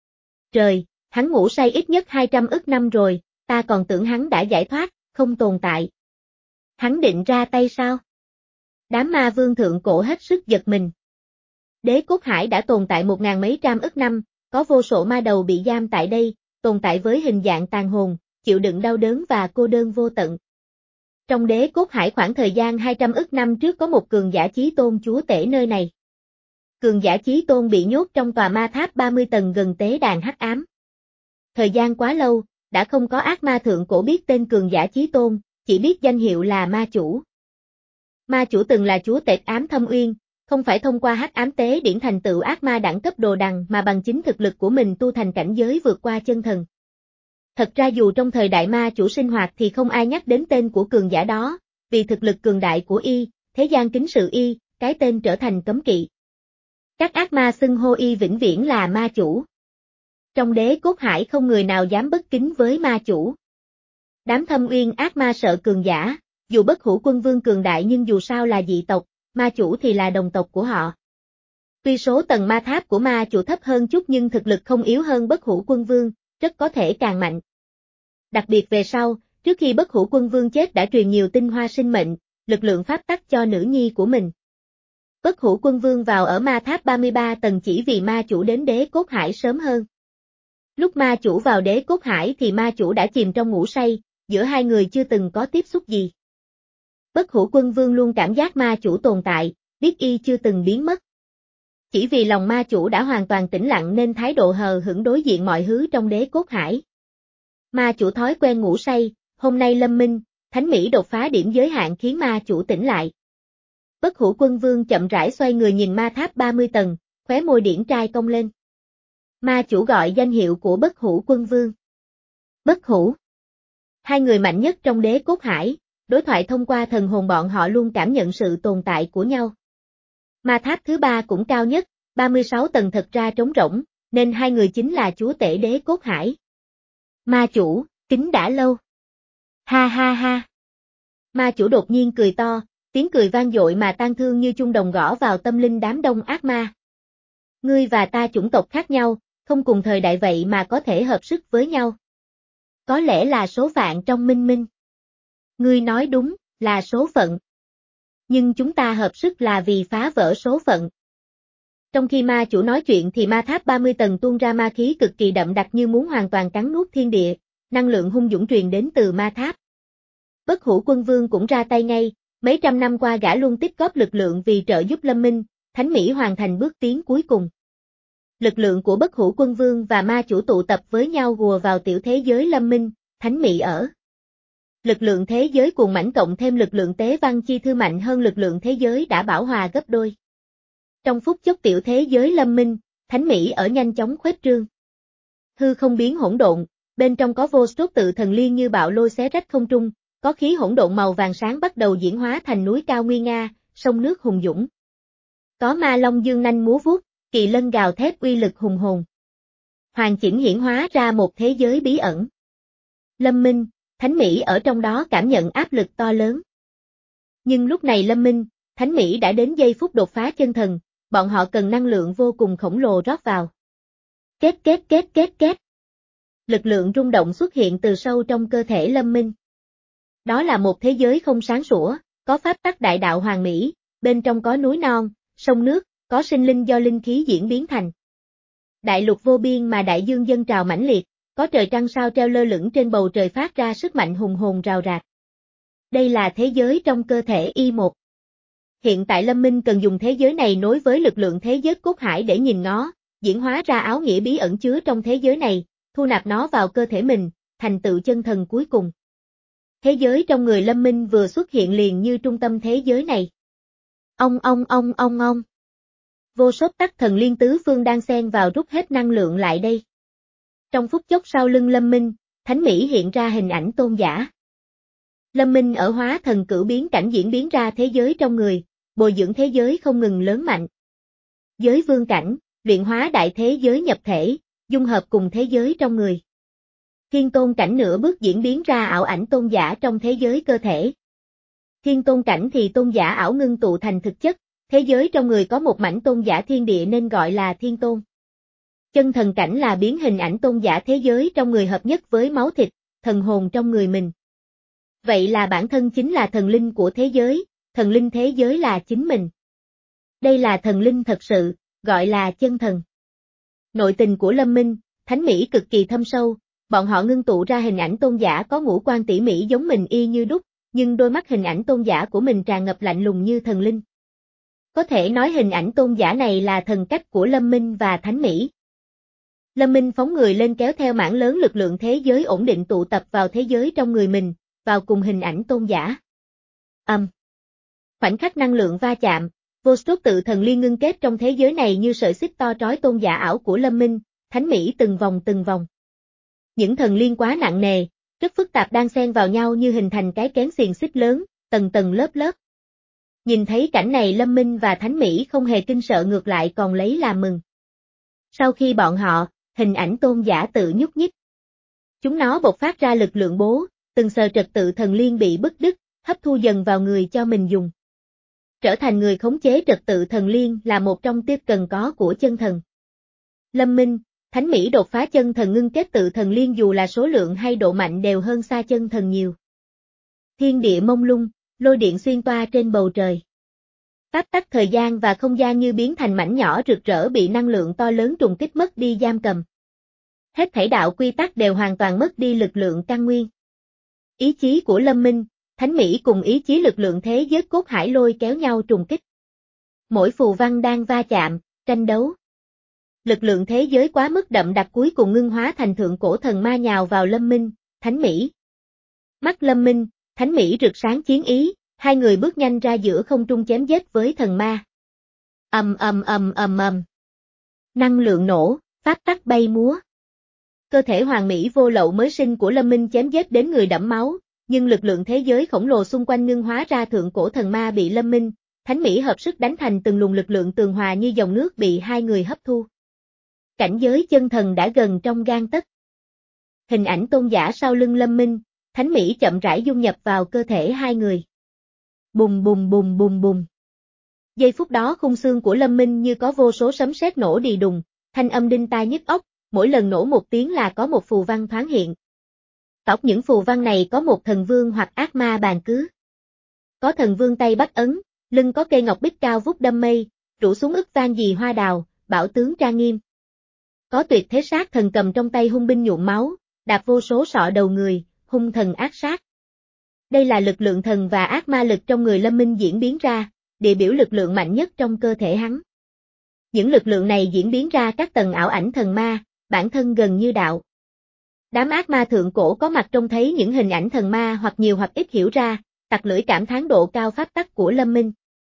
Trời, hắn ngủ say ít nhất hai trăm ức năm rồi, ta còn tưởng hắn đã giải thoát, không tồn tại. Hắn định ra tay sao? Đám ma vương thượng cổ hết sức giật mình. Đế cốt hải đã tồn tại một ngàn mấy trăm ức năm, có vô số ma đầu bị giam tại đây, tồn tại với hình dạng tàn hồn, chịu đựng đau đớn và cô đơn vô tận. Trong đế cốt hải khoảng thời gian hai trăm ức năm trước có một cường giả chí tôn chúa tể nơi này. Cường giả chí tôn bị nhốt trong tòa ma tháp ba mươi tầng gần tế đàn hắc ám. Thời gian quá lâu, đã không có ác ma thượng cổ biết tên cường giả chí tôn, chỉ biết danh hiệu là ma chủ. Ma chủ từng là chúa tể ám thâm uyên, không phải thông qua hắc ám tế điển thành tựu ác ma đẳng cấp đồ đằng mà bằng chính thực lực của mình tu thành cảnh giới vượt qua chân thần. Thật ra dù trong thời đại ma chủ sinh hoạt thì không ai nhắc đến tên của cường giả đó, vì thực lực cường đại của y, thế gian kính sự y, cái tên trở thành cấm kỵ. Các ác ma xưng hô y vĩnh viễn là ma chủ. Trong đế cốt hải không người nào dám bất kính với ma chủ. Đám thâm uyên ác ma sợ cường giả, dù Bất Hủ Quân Vương cường đại nhưng dù sao là dị tộc, ma chủ thì là đồng tộc của họ. Tuy số tầng ma tháp của ma chủ thấp hơn chút nhưng thực lực không yếu hơn Bất Hủ Quân Vương, rất có thể càng mạnh. Đặc biệt về sau, trước khi Bất Hủ Quân Vương chết đã truyền nhiều tinh hoa sinh mệnh, lực lượng pháp tắc cho nữ nhi của mình. Bất Hủ Quân Vương vào ở ma tháp ba mươi ba tầng chỉ vì ma chủ đến đế cốt hải sớm hơn. Lúc ma chủ vào đế cốt hải thì ma chủ đã chìm trong ngủ say, giữa hai người chưa từng có tiếp xúc gì. Bất Hủ Quân Vương luôn cảm giác ma chủ tồn tại, biết y chưa từng biến mất. Chỉ vì lòng ma chủ đã hoàn toàn tĩnh lặng nên thái độ hờ hững đối diện mọi thứ trong đế cốt hải. Ma chủ thói quen ngủ say, hôm nay Lâm Minh, Thánh Mỹ đột phá điểm giới hạn khiến ma chủ tỉnh lại. Bất Hủ Quân Vương chậm rãi xoay người nhìn ma tháp ba mươi tầng, khóe môi điển trai cong lên. Ma chủ gọi danh hiệu của Bất Hủ Quân Vương. Bất Hủ. Hai người mạnh nhất trong đế cốt hải, đối thoại thông qua thần hồn bọn họ luôn cảm nhận sự tồn tại của nhau. Ma tháp thứ ba cũng cao nhất, ba mươi sáu tầng thật ra trống rỗng, nên hai người chính là chúa tể đế cốt hải. Ma chủ, kính đã lâu. Ha ha ha. Ma chủ đột nhiên cười to, tiếng cười vang dội mà tang thương như chuông đồng gõ vào tâm linh đám đông ác ma. Ngươi và ta chủng tộc khác nhau, không cùng thời đại vậy mà có thể hợp sức với nhau. Có lẽ là số phận trong minh minh. Ngươi nói đúng, là số phận. Nhưng chúng ta hợp sức là vì phá vỡ số phận. Trong khi ma chủ nói chuyện thì ma tháp ba mươi tầng tuôn ra ma khí cực kỳ đậm đặc như muốn hoàn toàn cắn nuốt thiên địa, năng lượng hung dũng truyền đến từ ma tháp, Bất Hủ Quân Vương cũng ra tay ngay, mấy trăm năm qua gã luôn tích góp lực lượng vì trợ giúp Lâm Minh, Thánh Mỹ hoàn thành bước tiến cuối cùng. Lực lượng của Bất Hủ Quân Vương và ma chủ tụ tập với nhau hùa vào tiểu thế giới Lâm Minh, Thánh Mỹ ở. Lực lượng thế giới cuồng mãnh cộng thêm lực lượng tế văn chi thư mạnh hơn lực lượng thế giới đã bảo hòa gấp đôi. Trong phút chốc tiểu thế giới Lâm Minh, Thánh Mỹ ở nhanh chóng khuếch trương. Hư không biến hỗn độn, bên trong có vô số tự thần liên như bạo lôi xé rách không trung, có khí hỗn độn màu vàng sáng bắt đầu diễn hóa thành núi cao nguy nga, sông nước hùng dũng. Có ma long dương nanh múa vuốt, kỳ lân gào thét uy lực hùng hồn. Hoàn chỉnh hiển hóa ra một thế giới bí ẩn. Lâm Minh, Thánh Mỹ ở trong đó cảm nhận áp lực to lớn. Nhưng lúc này Lâm Minh, Thánh Mỹ đã đến giây phút đột phá chân thần, bọn họ cần năng lượng vô cùng khổng lồ rót vào. Két két két két két. Lực lượng rung động xuất hiện từ sâu trong cơ thể Lâm Minh. Đó là một thế giới không sáng sủa, có pháp tắc đại đạo hoàn mỹ, bên trong có núi non, sông nước, có sinh linh do linh khí diễn biến thành. Đại lục vô biên mà đại dương dâng trào mãnh liệt, có trời trăng sao treo lơ lửng trên bầu trời phát ra sức mạnh hùng hồn rào rạt. Đây là thế giới trong cơ thể Y một. Hiện tại Lâm Minh cần dùng thế giới này nối với lực lượng thế giới cốt hải để nhìn nó, diễn hóa ra áo nghĩa bí ẩn chứa trong thế giới này, thu nạp nó vào cơ thể mình, thành tựu chân thần cuối cùng. Thế giới trong người Lâm Minh vừa xuất hiện liền như trung tâm thế giới này. Ông ông ông ông ông. Vô số tắc thần liên tứ phương đang xen vào rút hết năng lượng lại đây. Trong phút chốc sau lưng Lâm Minh, Thánh Mỹ hiện ra hình ảnh tôn giả. Lâm Minh ở hóa thần cửu biến cảnh diễn biến ra thế giới trong người, bồi dưỡng thế giới không ngừng lớn mạnh. Giới vương cảnh, luyện hóa đại thế giới nhập thể, dung hợp cùng thế giới trong người. Thiên tôn cảnh nửa bước diễn biến ra ảo ảnh tôn giả trong thế giới cơ thể. Thiên tôn cảnh thì tôn giả ảo ngưng tụ thành thực chất, thế giới trong người có một mảnh tôn giả thiên địa nên gọi là thiên tôn. Chân thần cảnh là biến hình ảnh tôn giả thế giới trong người hợp nhất với máu thịt, thần hồn trong người mình. Vậy là bản thân chính là thần linh của thế giới, thần linh thế giới là chính mình. Đây là thần linh thật sự, gọi là chân thần. Nội tình của Lâm Minh, Thánh Mỹ cực kỳ thâm sâu, bọn họ ngưng tụ ra hình ảnh tôn giả có ngũ quan tỉ mỉ giống mình y như đúc, nhưng đôi mắt hình ảnh tôn giả của mình tràn ngập lạnh lùng như thần linh. Có thể nói hình ảnh tôn giả này là thần cách của Lâm Minh và Thánh Mỹ. Lâm Minh phóng người lên kéo theo mảng lớn lực lượng thế giới ổn định tụ tập vào thế giới trong người mình, vào cùng hình ảnh tôn giả. Âm. Um. Khoảnh khắc năng lượng va chạm, vô số tự thần liên ngưng kết trong thế giới này như sợi xích to trói tôn giả ảo của Lâm Minh, Thánh Mỹ từng vòng từng vòng. Những thần liên quá nặng nề, rất phức tạp đang xen vào nhau như hình thành cái kén xiềng xích lớn, tầng tầng lớp lớp. Nhìn thấy cảnh này Lâm Minh và Thánh Mỹ không hề kinh sợ ngược lại còn lấy làm mừng. Sau khi bọn họ, hình ảnh tôn giả tự nhúc nhích. Chúng nó bộc phát ra lực lượng bố, từng sờ trật tự thần liên bị bứt đứt, hấp thu dần vào người cho mình dùng. Trở thành người khống chế trật tự thần liên là một trong tiếp cần có của chân thần. Lâm Minh, Thánh Mỹ đột phá chân thần ngưng kết tự thần liên dù là số lượng hay độ mạnh đều hơn xa chân thần nhiều. Thiên địa mông lung, lôi điện xuyên toa trên bầu trời. Pháp tắc thời gian và không gian như biến thành mảnh nhỏ rực rỡ bị năng lượng to lớn trùng kích mất đi giam cầm. Hết thảy đạo quy tắc đều hoàn toàn mất đi lực lượng căn nguyên. Ý chí của Lâm Minh, Thánh Mỹ cùng ý chí lực lượng thế giới cốt hải lôi kéo nhau trùng kích. Mỗi phù văn đang va chạm, tranh đấu. Lực lượng thế giới quá mức đậm đặc cuối cùng ngưng hóa thành thượng cổ thần ma nhào vào Lâm Minh, Thánh Mỹ. Mắt Lâm Minh, Thánh Mỹ rực sáng chiến ý, hai người bước nhanh ra giữa không trung chém giết với thần ma. Ầm ầm ầm ầm ầm. Năng lượng nổ, pháp tắc bay múa. Cơ thể hoàn mỹ vô lậu mới sinh của Lâm Minh chém giết đến người đẫm máu, nhưng lực lượng thế giới khổng lồ xung quanh ngưng hóa ra thượng cổ thần ma bị Lâm Minh, Thánh Mỹ hợp sức đánh thành từng luồng lực lượng tường hòa như dòng nước bị hai người hấp thu. Cảnh giới chân thần đã gần trong gang tấc. Hình ảnh tôn giả sau lưng Lâm Minh, Thánh Mỹ chậm rãi dung nhập vào cơ thể hai người. Bùng bùng bùng bùng bùng. Giây phút đó khung xương của Lâm Minh như có vô số sấm sét nổ đì đùng, thanh âm đinh tai nhức óc, mỗi lần nổ một tiếng là có một phù văn thoáng hiện. Tóc những phù văn này có một thần vương hoặc ác ma bàn cứ. Có thần vương tay bắt ấn, lưng có cây ngọc bích cao vút đâm mây, rủ xuống ức vang dì hoa đào, bảo tướng trang nghiêm. Có tuyệt thế sát thần cầm trong tay hung binh nhuộm máu, đạp vô số sọ đầu người, hung thần ác sát. Đây là lực lượng thần và ác ma lực trong người Lâm Minh diễn biến ra, địa biểu lực lượng mạnh nhất trong cơ thể hắn. Những lực lượng này diễn biến ra các tầng ảo ảnh thần ma, bản thân gần như đạo. Đám ác ma thượng cổ có mặt trông thấy những hình ảnh thần ma hoặc nhiều hoặc ít hiểu ra, tặc lưỡi cảm thán độ cao pháp tắc của Lâm Minh.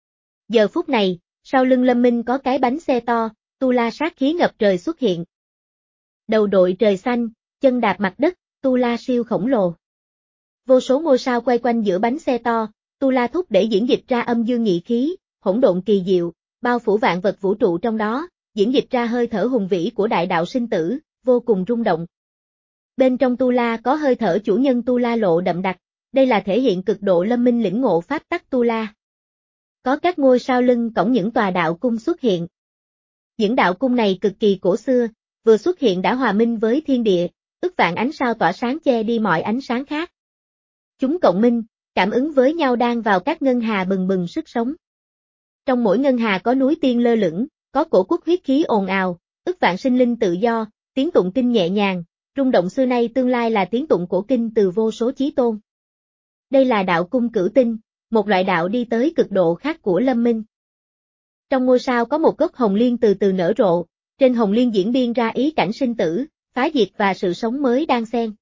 Giờ phút này, sau lưng Lâm Minh có cái bánh xe to, tu la sát khí ngập trời xuất hiện. Đầu đội trời xanh, chân đạp mặt đất, tu la siêu khổng lồ. Vô số ngôi sao quay quanh giữa bánh xe to, tu la thúc để diễn dịch ra âm dương nhị khí, hỗn độn kỳ diệu, bao phủ vạn vật vũ trụ trong đó, diễn dịch ra hơi thở hùng vĩ của đại đạo sinh tử, vô cùng rung động. Bên trong tu la có hơi thở chủ nhân tu la lộ đậm đặc, đây là thể hiện cực độ Lâm Minh lĩnh ngộ pháp tắc tu la. Có các ngôi sao lưng cổng những tòa đạo cung xuất hiện. Những đạo cung này cực kỳ cổ xưa, vừa xuất hiện đã hòa minh với thiên địa, ức vạn ánh sao tỏa sáng che đi mọi ánh sáng khác. Chúng cộng minh, cảm ứng với nhau đang vào các ngân hà bừng bừng sức sống. Trong mỗi ngân hà có núi tiên lơ lửng, có cổ quốc huyết khí ồn ào, ức vạn sinh linh tự do, tiếng tụng kinh nhẹ nhàng, rung động xưa nay tương lai là tiếng tụng cổ kinh từ vô số chí tôn. Đây là đạo cung cửu tinh, một loại đạo đi tới cực độ khác của Lâm Minh. Trong ngôi sao có một gốc hồng liên từ từ nở rộ, trên hồng liên diễn biến ra ý cảnh sinh tử, phá diệt và sự sống mới đang xen.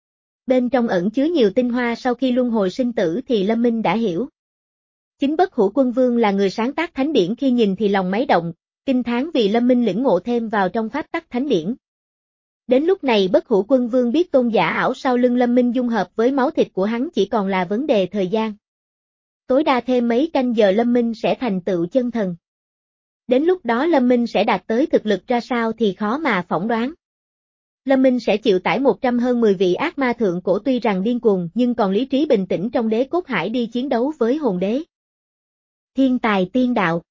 Bên trong ẩn chứa nhiều tinh hoa sau khi luân hồi sinh tử thì Lâm Minh đã hiểu. Chính Bất Hủ Quân Vương là người sáng tác thánh điển, khi nhìn thì lòng máy động, kinh thán vì Lâm Minh lĩnh ngộ thêm vào trong pháp tắc thánh điển. Đến lúc này Bất Hủ Quân Vương biết tôn giả ảo sau lưng Lâm Minh dung hợp với máu thịt của hắn chỉ còn là vấn đề thời gian. Tối đa thêm mấy canh giờ Lâm Minh sẽ thành tựu chân thần. Đến lúc đó Lâm Minh sẽ đạt tới thực lực ra sao thì khó mà phỏng đoán. Lâm Minh sẽ chịu tải một trăm hơn mười vị ác ma thượng cổ tuy rằng điên cuồng nhưng còn lý trí bình tĩnh trong đế cốt hải đi chiến đấu với hồn đế. Thiên tài tiên đạo.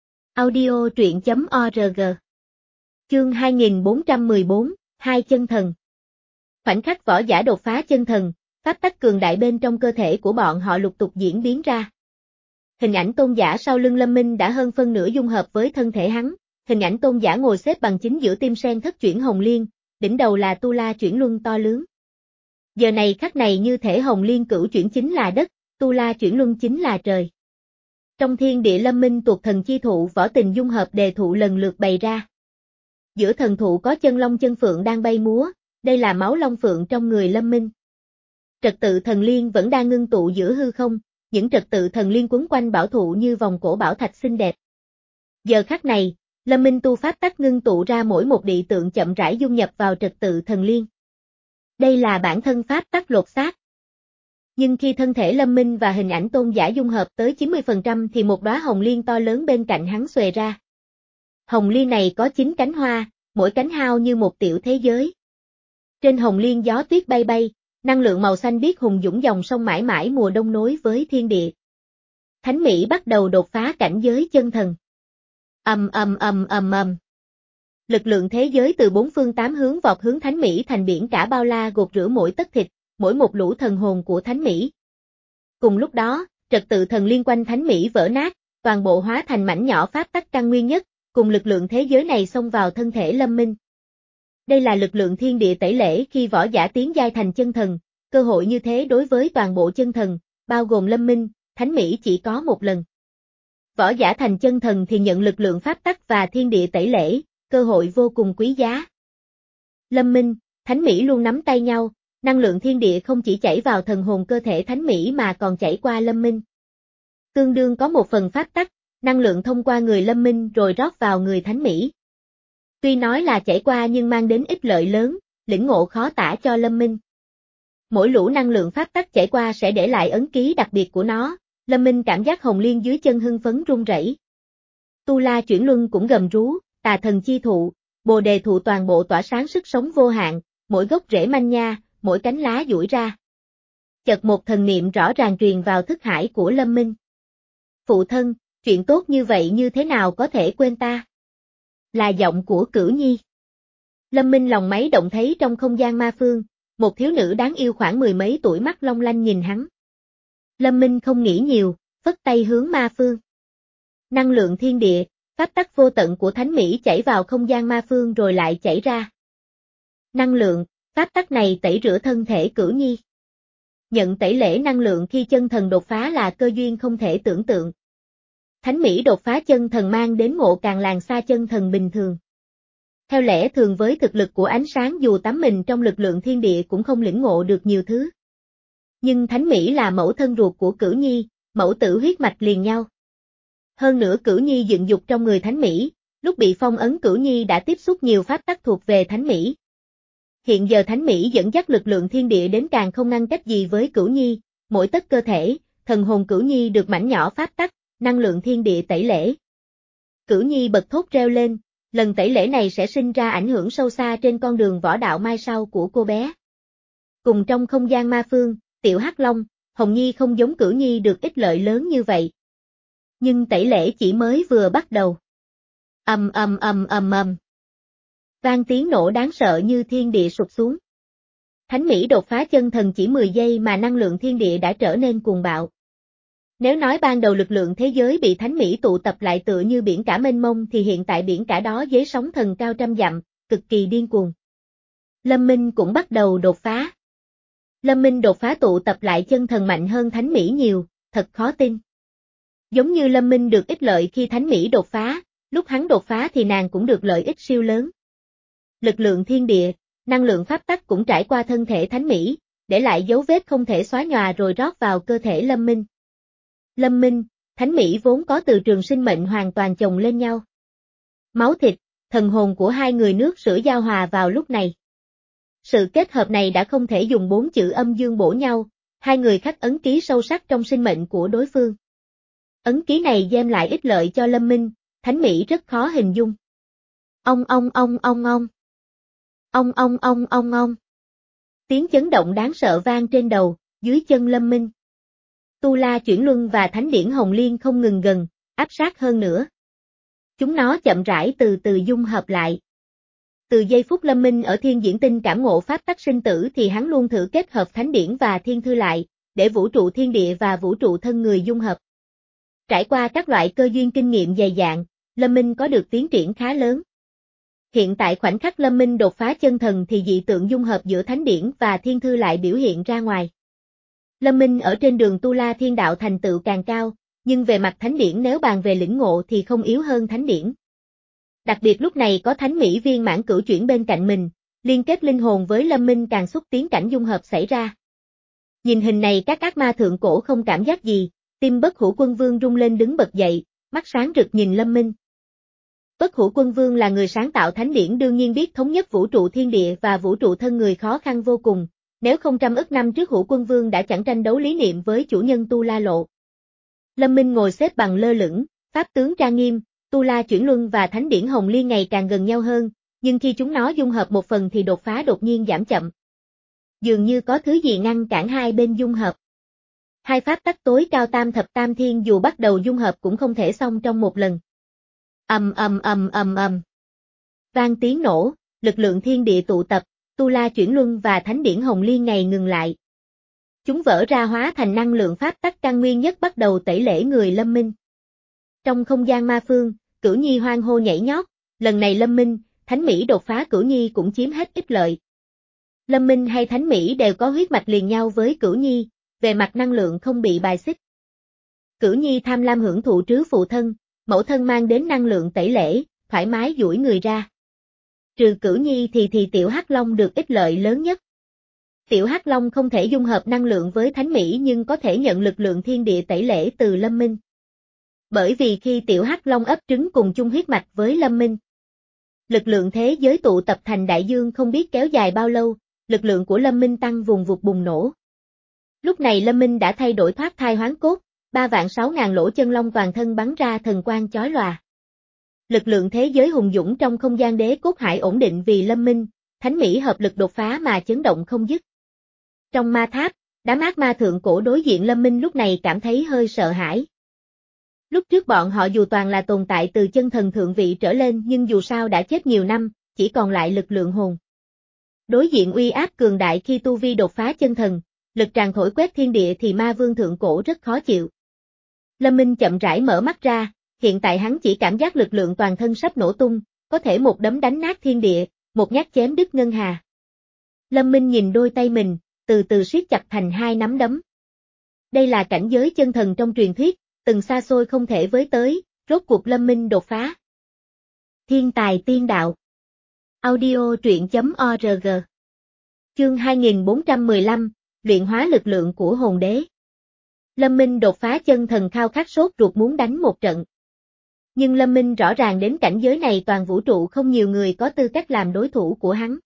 Audio truyện chấm org. Chương hai nghìn bốn trăm mười bốn, Hai chân thần. Khoảnh khắc võ giả đột phá chân thần, pháp tắc cường đại bên trong cơ thể của bọn họ lục tục diễn biến ra. Hình ảnh tôn giả sau lưng Lâm Minh đã hơn phân nửa dung hợp với thân thể hắn, hình ảnh tôn giả ngồi xếp bằng chính giữa tim sen thất chuyển hồng liên, đỉnh đầu là tu la chuyển luân to lớn. Giờ này khắc này như thể hồng liên cửu chuyển chính là đất, tu la chuyển luân chính là trời. Trong thiên địa Lâm Minh tuột thần chi thụ võ tình dung hợp đề thụ lần lượt bày ra. Giữa thần thụ có chân long chân phượng đang bay múa, đây là máu long phượng trong người Lâm Minh. Trật tự thần liên vẫn đang ngưng tụ giữa hư không, những trật tự thần liên quấn quanh bảo thụ như vòng cổ bảo thạch xinh đẹp. Giờ khắc này, Lâm Minh tu pháp tắc ngưng tụ ra mỗi một địa tượng chậm rãi dung nhập vào trật tự thần liên. Đây là bản thân pháp tắc lột xác. Nhưng khi thân thể Lâm Minh và hình ảnh tôn giả dung hợp tới chín mươi phần trăm thì một đóa hồng liên to lớn bên cạnh hắn xòe ra. Hồng liên này có chín cánh hoa, mỗi cánh hao như một tiểu thế giới. Trên hồng liên gió tuyết bay bay, năng lượng màu xanh biếc hùng dũng dòng sông mãi mãi mùa đông nối với thiên địa. Thánh Mỹ bắt đầu đột phá cảnh giới chân thần. Ầm ầm ầm ầm ầm. Lực lượng thế giới từ bốn phương tám hướng vọt hướng Thánh Mỹ thành biển cả bao la gột rửa mỗi tấc thịt, mỗi một lũ thần hồn của Thánh Mỹ. Cùng lúc đó, trật tự thần liên quanh Thánh Mỹ vỡ nát, toàn bộ hóa thành mảnh nhỏ pháp tắc căn nguyên nhất, cùng lực lượng thế giới này xông vào thân thể Lâm Minh. Đây là lực lượng thiên địa tẩy lễ khi võ giả tiến giai thành chân thần, cơ hội như thế đối với toàn bộ chân thần, bao gồm Lâm Minh, Thánh Mỹ chỉ có một lần. Võ giả thành chân thần thì nhận lực lượng pháp tắc và thiên địa tẩy lễ, cơ hội vô cùng quý giá. Lâm Minh, Thánh Mỹ luôn nắm tay nhau, năng lượng thiên địa không chỉ chảy vào thần hồn cơ thể Thánh Mỹ mà còn chảy qua Lâm Minh. Tương đương có một phần pháp tắc, năng lượng thông qua người Lâm Minh rồi rót vào người Thánh Mỹ. Tuy nói là chảy qua nhưng mang đến ích lợi lớn, lĩnh ngộ khó tả cho Lâm Minh. Mỗi lũ năng lượng pháp tắc chảy qua sẽ để lại ấn ký đặc biệt của nó, Lâm Minh cảm giác hồng liên dưới chân hưng phấn run rẩy. Tu La chuyển luân cũng gầm rú, tà thần chi thụ, bồ đề thụ toàn bộ tỏa sáng sức sống vô hạn, mỗi gốc rễ manh nha, mỗi cánh lá duỗi ra. Chợt một thần niệm rõ ràng truyền vào thức hải của Lâm Minh. Phụ thân, chuyện tốt như vậy như thế nào có thể quên ta? Là giọng của Cửu Nhi. Lâm Minh lòng máy động thấy trong không gian ma phương, một thiếu nữ đáng yêu khoảng mười mấy tuổi mắt long lanh nhìn hắn. Lâm Minh không nghĩ nhiều, phất tay hướng ma phương. Năng lượng thiên địa, pháp tắc vô tận của Thánh Mỹ chảy vào không gian ma phương rồi lại chảy ra. Năng lượng, pháp tắc này tẩy rửa thân thể Cửu Nhi. Nhận tẩy lễ năng lượng khi chân thần đột phá là cơ duyên không thể tưởng tượng. Thánh Mỹ đột phá chân thần mang đến ngộ càng làng xa chân thần bình thường. Theo lẽ thường với thực lực của ánh sáng dù tắm mình trong lực lượng thiên địa cũng không lĩnh ngộ được nhiều thứ. Nhưng Thánh Mỹ là mẫu thân ruột của Cửu Nhi, mẫu tử huyết mạch liền nhau. Hơn nữa Cửu Nhi dựng dục trong người Thánh Mỹ, lúc bị phong ấn Cửu Nhi đã tiếp xúc nhiều pháp tắc thuộc về Thánh Mỹ. Hiện giờ Thánh Mỹ dẫn dắt lực lượng thiên địa đến càng không ngăn cách gì với Cửu Nhi, mỗi tấc cơ thể, thần hồn Cửu Nhi được mảnh nhỏ pháp tắc, năng lượng thiên địa tẩy lễ. Cửu Nhi bật thốt reo lên, lần tẩy lễ này sẽ sinh ra ảnh hưởng sâu xa trên con đường võ đạo mai sau của cô bé. Cùng trong không gian ma phương, Tiểu Hắc Long, Hồng Nhi không giống Cửu Nhi được ích lợi lớn như vậy. Nhưng tẩy lễ chỉ mới vừa bắt đầu. Ầm ầm ầm ầm ầm. Vang tiếng nổ đáng sợ như thiên địa sụp xuống. Thánh Mỹ đột phá chân thần chỉ mười giây mà năng lượng thiên địa đã trở nên cuồng bạo. Nếu nói ban đầu lực lượng thế giới bị Thánh Mỹ tụ tập lại tựa như biển cả mênh mông thì hiện tại biển cả đó với sóng thần cao trăm dặm, cực kỳ điên cuồng. Lâm Minh cũng bắt đầu đột phá. Lâm Minh đột phá tụ tập lại chân thần mạnh hơn Thánh Mỹ nhiều, thật khó tin. Giống như Lâm Minh được ích lợi khi Thánh Mỹ đột phá, lúc hắn đột phá thì nàng cũng được lợi ích siêu lớn. Lực lượng thiên địa, năng lượng pháp tắc cũng trải qua thân thể Thánh Mỹ, để lại dấu vết không thể xóa nhòa rồi rót vào cơ thể Lâm Minh. Lâm Minh, Thánh Mỹ vốn có từ trường sinh mệnh hoàn toàn chồng lên nhau. Máu thịt, thần hồn của hai người nước sữa giao hòa vào lúc này. Sự kết hợp này đã không thể dùng bốn chữ âm dương bổ nhau, hai người khắc ấn ký sâu sắc trong sinh mệnh của đối phương. Ấn ký này đem lại ích lợi cho Lâm Minh, Thánh Mỹ rất khó hình dung. Ông ông ông ông ông. Ông ông ông ông ông. Tiếng chấn động đáng sợ vang trên đầu, dưới chân Lâm Minh. Tu La Chuyển Luân và Thánh Điển Hồng Liên không ngừng gần, áp sát hơn nữa. Chúng nó chậm rãi từ từ dung hợp lại. Từ giây phút Lâm Minh ở Thiên Diễn Tinh cảm ngộ pháp tắc sinh tử thì hắn luôn thử kết hợp Thánh Điển và Thiên Thư lại, để vũ trụ thiên địa và vũ trụ thân người dung hợp. Trải qua các loại cơ duyên kinh nghiệm dày dạn, Lâm Minh có được tiến triển khá lớn. Hiện tại khoảnh khắc Lâm Minh đột phá chân thần thì dị tượng dung hợp giữa Thánh Điển và Thiên Thư lại biểu hiện ra ngoài. Lâm Minh ở trên đường Tu La Thiên Đạo thành tựu càng cao, nhưng về mặt Thánh Điển nếu bàn về lĩnh ngộ thì không yếu hơn Thánh Điển. Đặc biệt lúc này có Thánh Mỹ viên mãn cửu chuyển bên cạnh mình, liên kết linh hồn với Lâm Minh càng xúc tiến cảnh dung hợp xảy ra. Nhìn hình này các ác ma thượng cổ không cảm giác gì, tim Bất Hủ Quân Vương rung lên đứng bật dậy, mắt sáng rực nhìn Lâm Minh. Bất Hủ Quân Vương là người sáng tạo Thánh Điển đương nhiên biết thống nhất vũ trụ thiên địa và vũ trụ thân người khó khăn vô cùng, nếu không trăm ức năm trước Hủ Quân Vương đã chẳng tranh đấu lý niệm với chủ nhân Tu La Lộ. Lâm Minh ngồi xếp bằng lơ lửng, pháp tướng trang nghiêm, Tu La Chuyển Luân và Thánh Điển Hồng Liên ngày càng gần nhau hơn, nhưng khi chúng nó dung hợp một phần thì đột phá đột nhiên giảm chậm. Dường như có thứ gì ngăn cản hai bên dung hợp. Hai pháp tắc tối cao tam thập tam thiên dù bắt đầu dung hợp cũng không thể xong trong một lần. Ầm ầm ầm ầm ầm. Vang tiếng nổ, lực lượng thiên địa tụ tập, Tu La Chuyển Luân và Thánh Điển Hồng Liên ngày ngừng lại. Chúng vỡ ra hóa thành năng lượng pháp tắc căn nguyên nhất bắt đầu tẩy lễ người Lâm Minh. Trong không gian ma phương, Cửu Nhi hoang hô nhảy nhót, lần này Lâm Minh, Thánh Mỹ đột phá Cửu Nhi cũng chiếm hết ích lợi. Lâm Minh hay Thánh Mỹ đều có huyết mạch liền nhau với Cửu Nhi, về mặt năng lượng không bị bài xích. Cửu Nhi tham lam hưởng thụ trứ phụ thân, mẫu thân mang đến năng lượng tẩy lễ, thoải mái duỗi người ra. Trừ Cửu Nhi thì thì Tiểu Hắc Long được ích lợi lớn nhất. Tiểu Hắc Long không thể dung hợp năng lượng với Thánh Mỹ nhưng có thể nhận lực lượng thiên địa tẩy lễ từ Lâm Minh. Bởi vì khi Tiểu Hắc Long ấp trứng cùng chung huyết mạch với Lâm Minh, lực lượng thế giới tụ tập thành đại dương không biết kéo dài bao lâu, lực lượng của Lâm Minh tăng vùng vụt bùng nổ. Lúc này Lâm Minh đã thay đổi thoát thai hoán cốt, ba vạn sáu ngàn lỗ chân long toàn thân bắn ra thần quang chói lòa. Lực lượng thế giới hùng dũng trong không gian đế cốt hải ổn định vì Lâm Minh, Thánh Mỹ hợp lực đột phá mà chấn động không dứt. Trong ma tháp, đám ác ma thượng cổ đối diện Lâm Minh lúc này cảm thấy hơi sợ hãi. Lúc trước bọn họ dù toàn là tồn tại từ chân thần thượng vị trở lên nhưng dù sao đã chết nhiều năm, chỉ còn lại lực lượng hồn. Đối diện uy áp cường đại khi tu vi đột phá chân thần, lực tràn thổi quét thiên địa thì ma vương thượng cổ rất khó chịu. Lâm Minh chậm rãi mở mắt ra, hiện tại hắn chỉ cảm giác lực lượng toàn thân sắp nổ tung, có thể một đấm đánh nát thiên địa, một nhát chém đứt ngân hà. Lâm Minh nhìn đôi tay mình, từ từ siết chặt thành hai nắm đấm. Đây là cảnh giới chân thần trong truyền thuyết, từng xa xôi không thể với tới, rốt cuộc Lâm Minh đột phá. Thiên tài tiên đạo. Audio truyện chấm org. Chương hai nghìn bốn trăm mười lăm, luyện hóa lực lượng của hồn đế. Lâm Minh đột phá chân thần khao khát sốt ruột muốn đánh một trận. Nhưng Lâm Minh rõ ràng đến cảnh giới này toàn vũ trụ không nhiều người có tư cách làm đối thủ của hắn.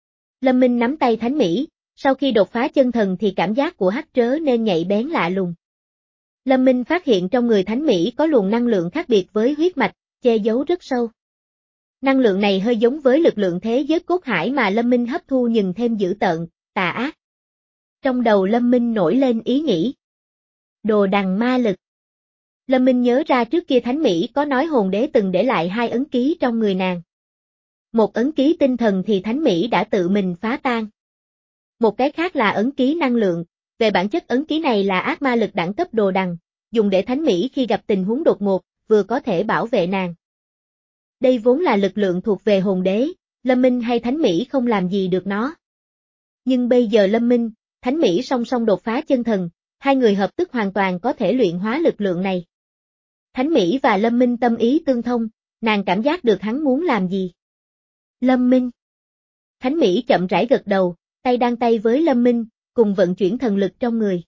Lâm Minh nắm tay Thánh Mỹ, sau khi đột phá chân thần thì cảm giác của hắc trớ nên nhạy bén lạ lùng. Lâm Minh phát hiện trong người Thánh Mỹ có luồng năng lượng khác biệt với huyết mạch, che giấu rất sâu. Năng lượng này hơi giống với lực lượng thế giới cốt hải mà Lâm Minh hấp thu nhưng thêm dữ tợn, tà ác. Trong đầu Lâm Minh nổi lên ý nghĩ. Đồ đằng ma lực. Lâm Minh nhớ ra trước kia Thánh Mỹ có nói hồn đế từng để lại hai ấn ký trong người nàng. Một ấn ký tinh thần thì Thánh Mỹ đã tự mình phá tan. Một cái khác là ấn ký năng lượng, về bản chất ấn ký này là ác ma lực đẳng cấp đồ đằng, dùng để Thánh Mỹ khi gặp tình huống đột ngột, vừa có thể bảo vệ nàng. Đây vốn là lực lượng thuộc về hồn đế, Lâm Minh hay Thánh Mỹ không làm gì được nó. Nhưng bây giờ Lâm Minh, Thánh Mỹ song song đột phá chân thần, hai người hợp tức hoàn toàn có thể luyện hóa lực lượng này. Thánh Mỹ và Lâm Minh tâm ý tương thông, nàng cảm giác được hắn muốn làm gì. Lâm Minh. Thánh Mỹ chậm rãi gật đầu, tay đang tay với Lâm Minh, cùng vận chuyển thần lực trong người.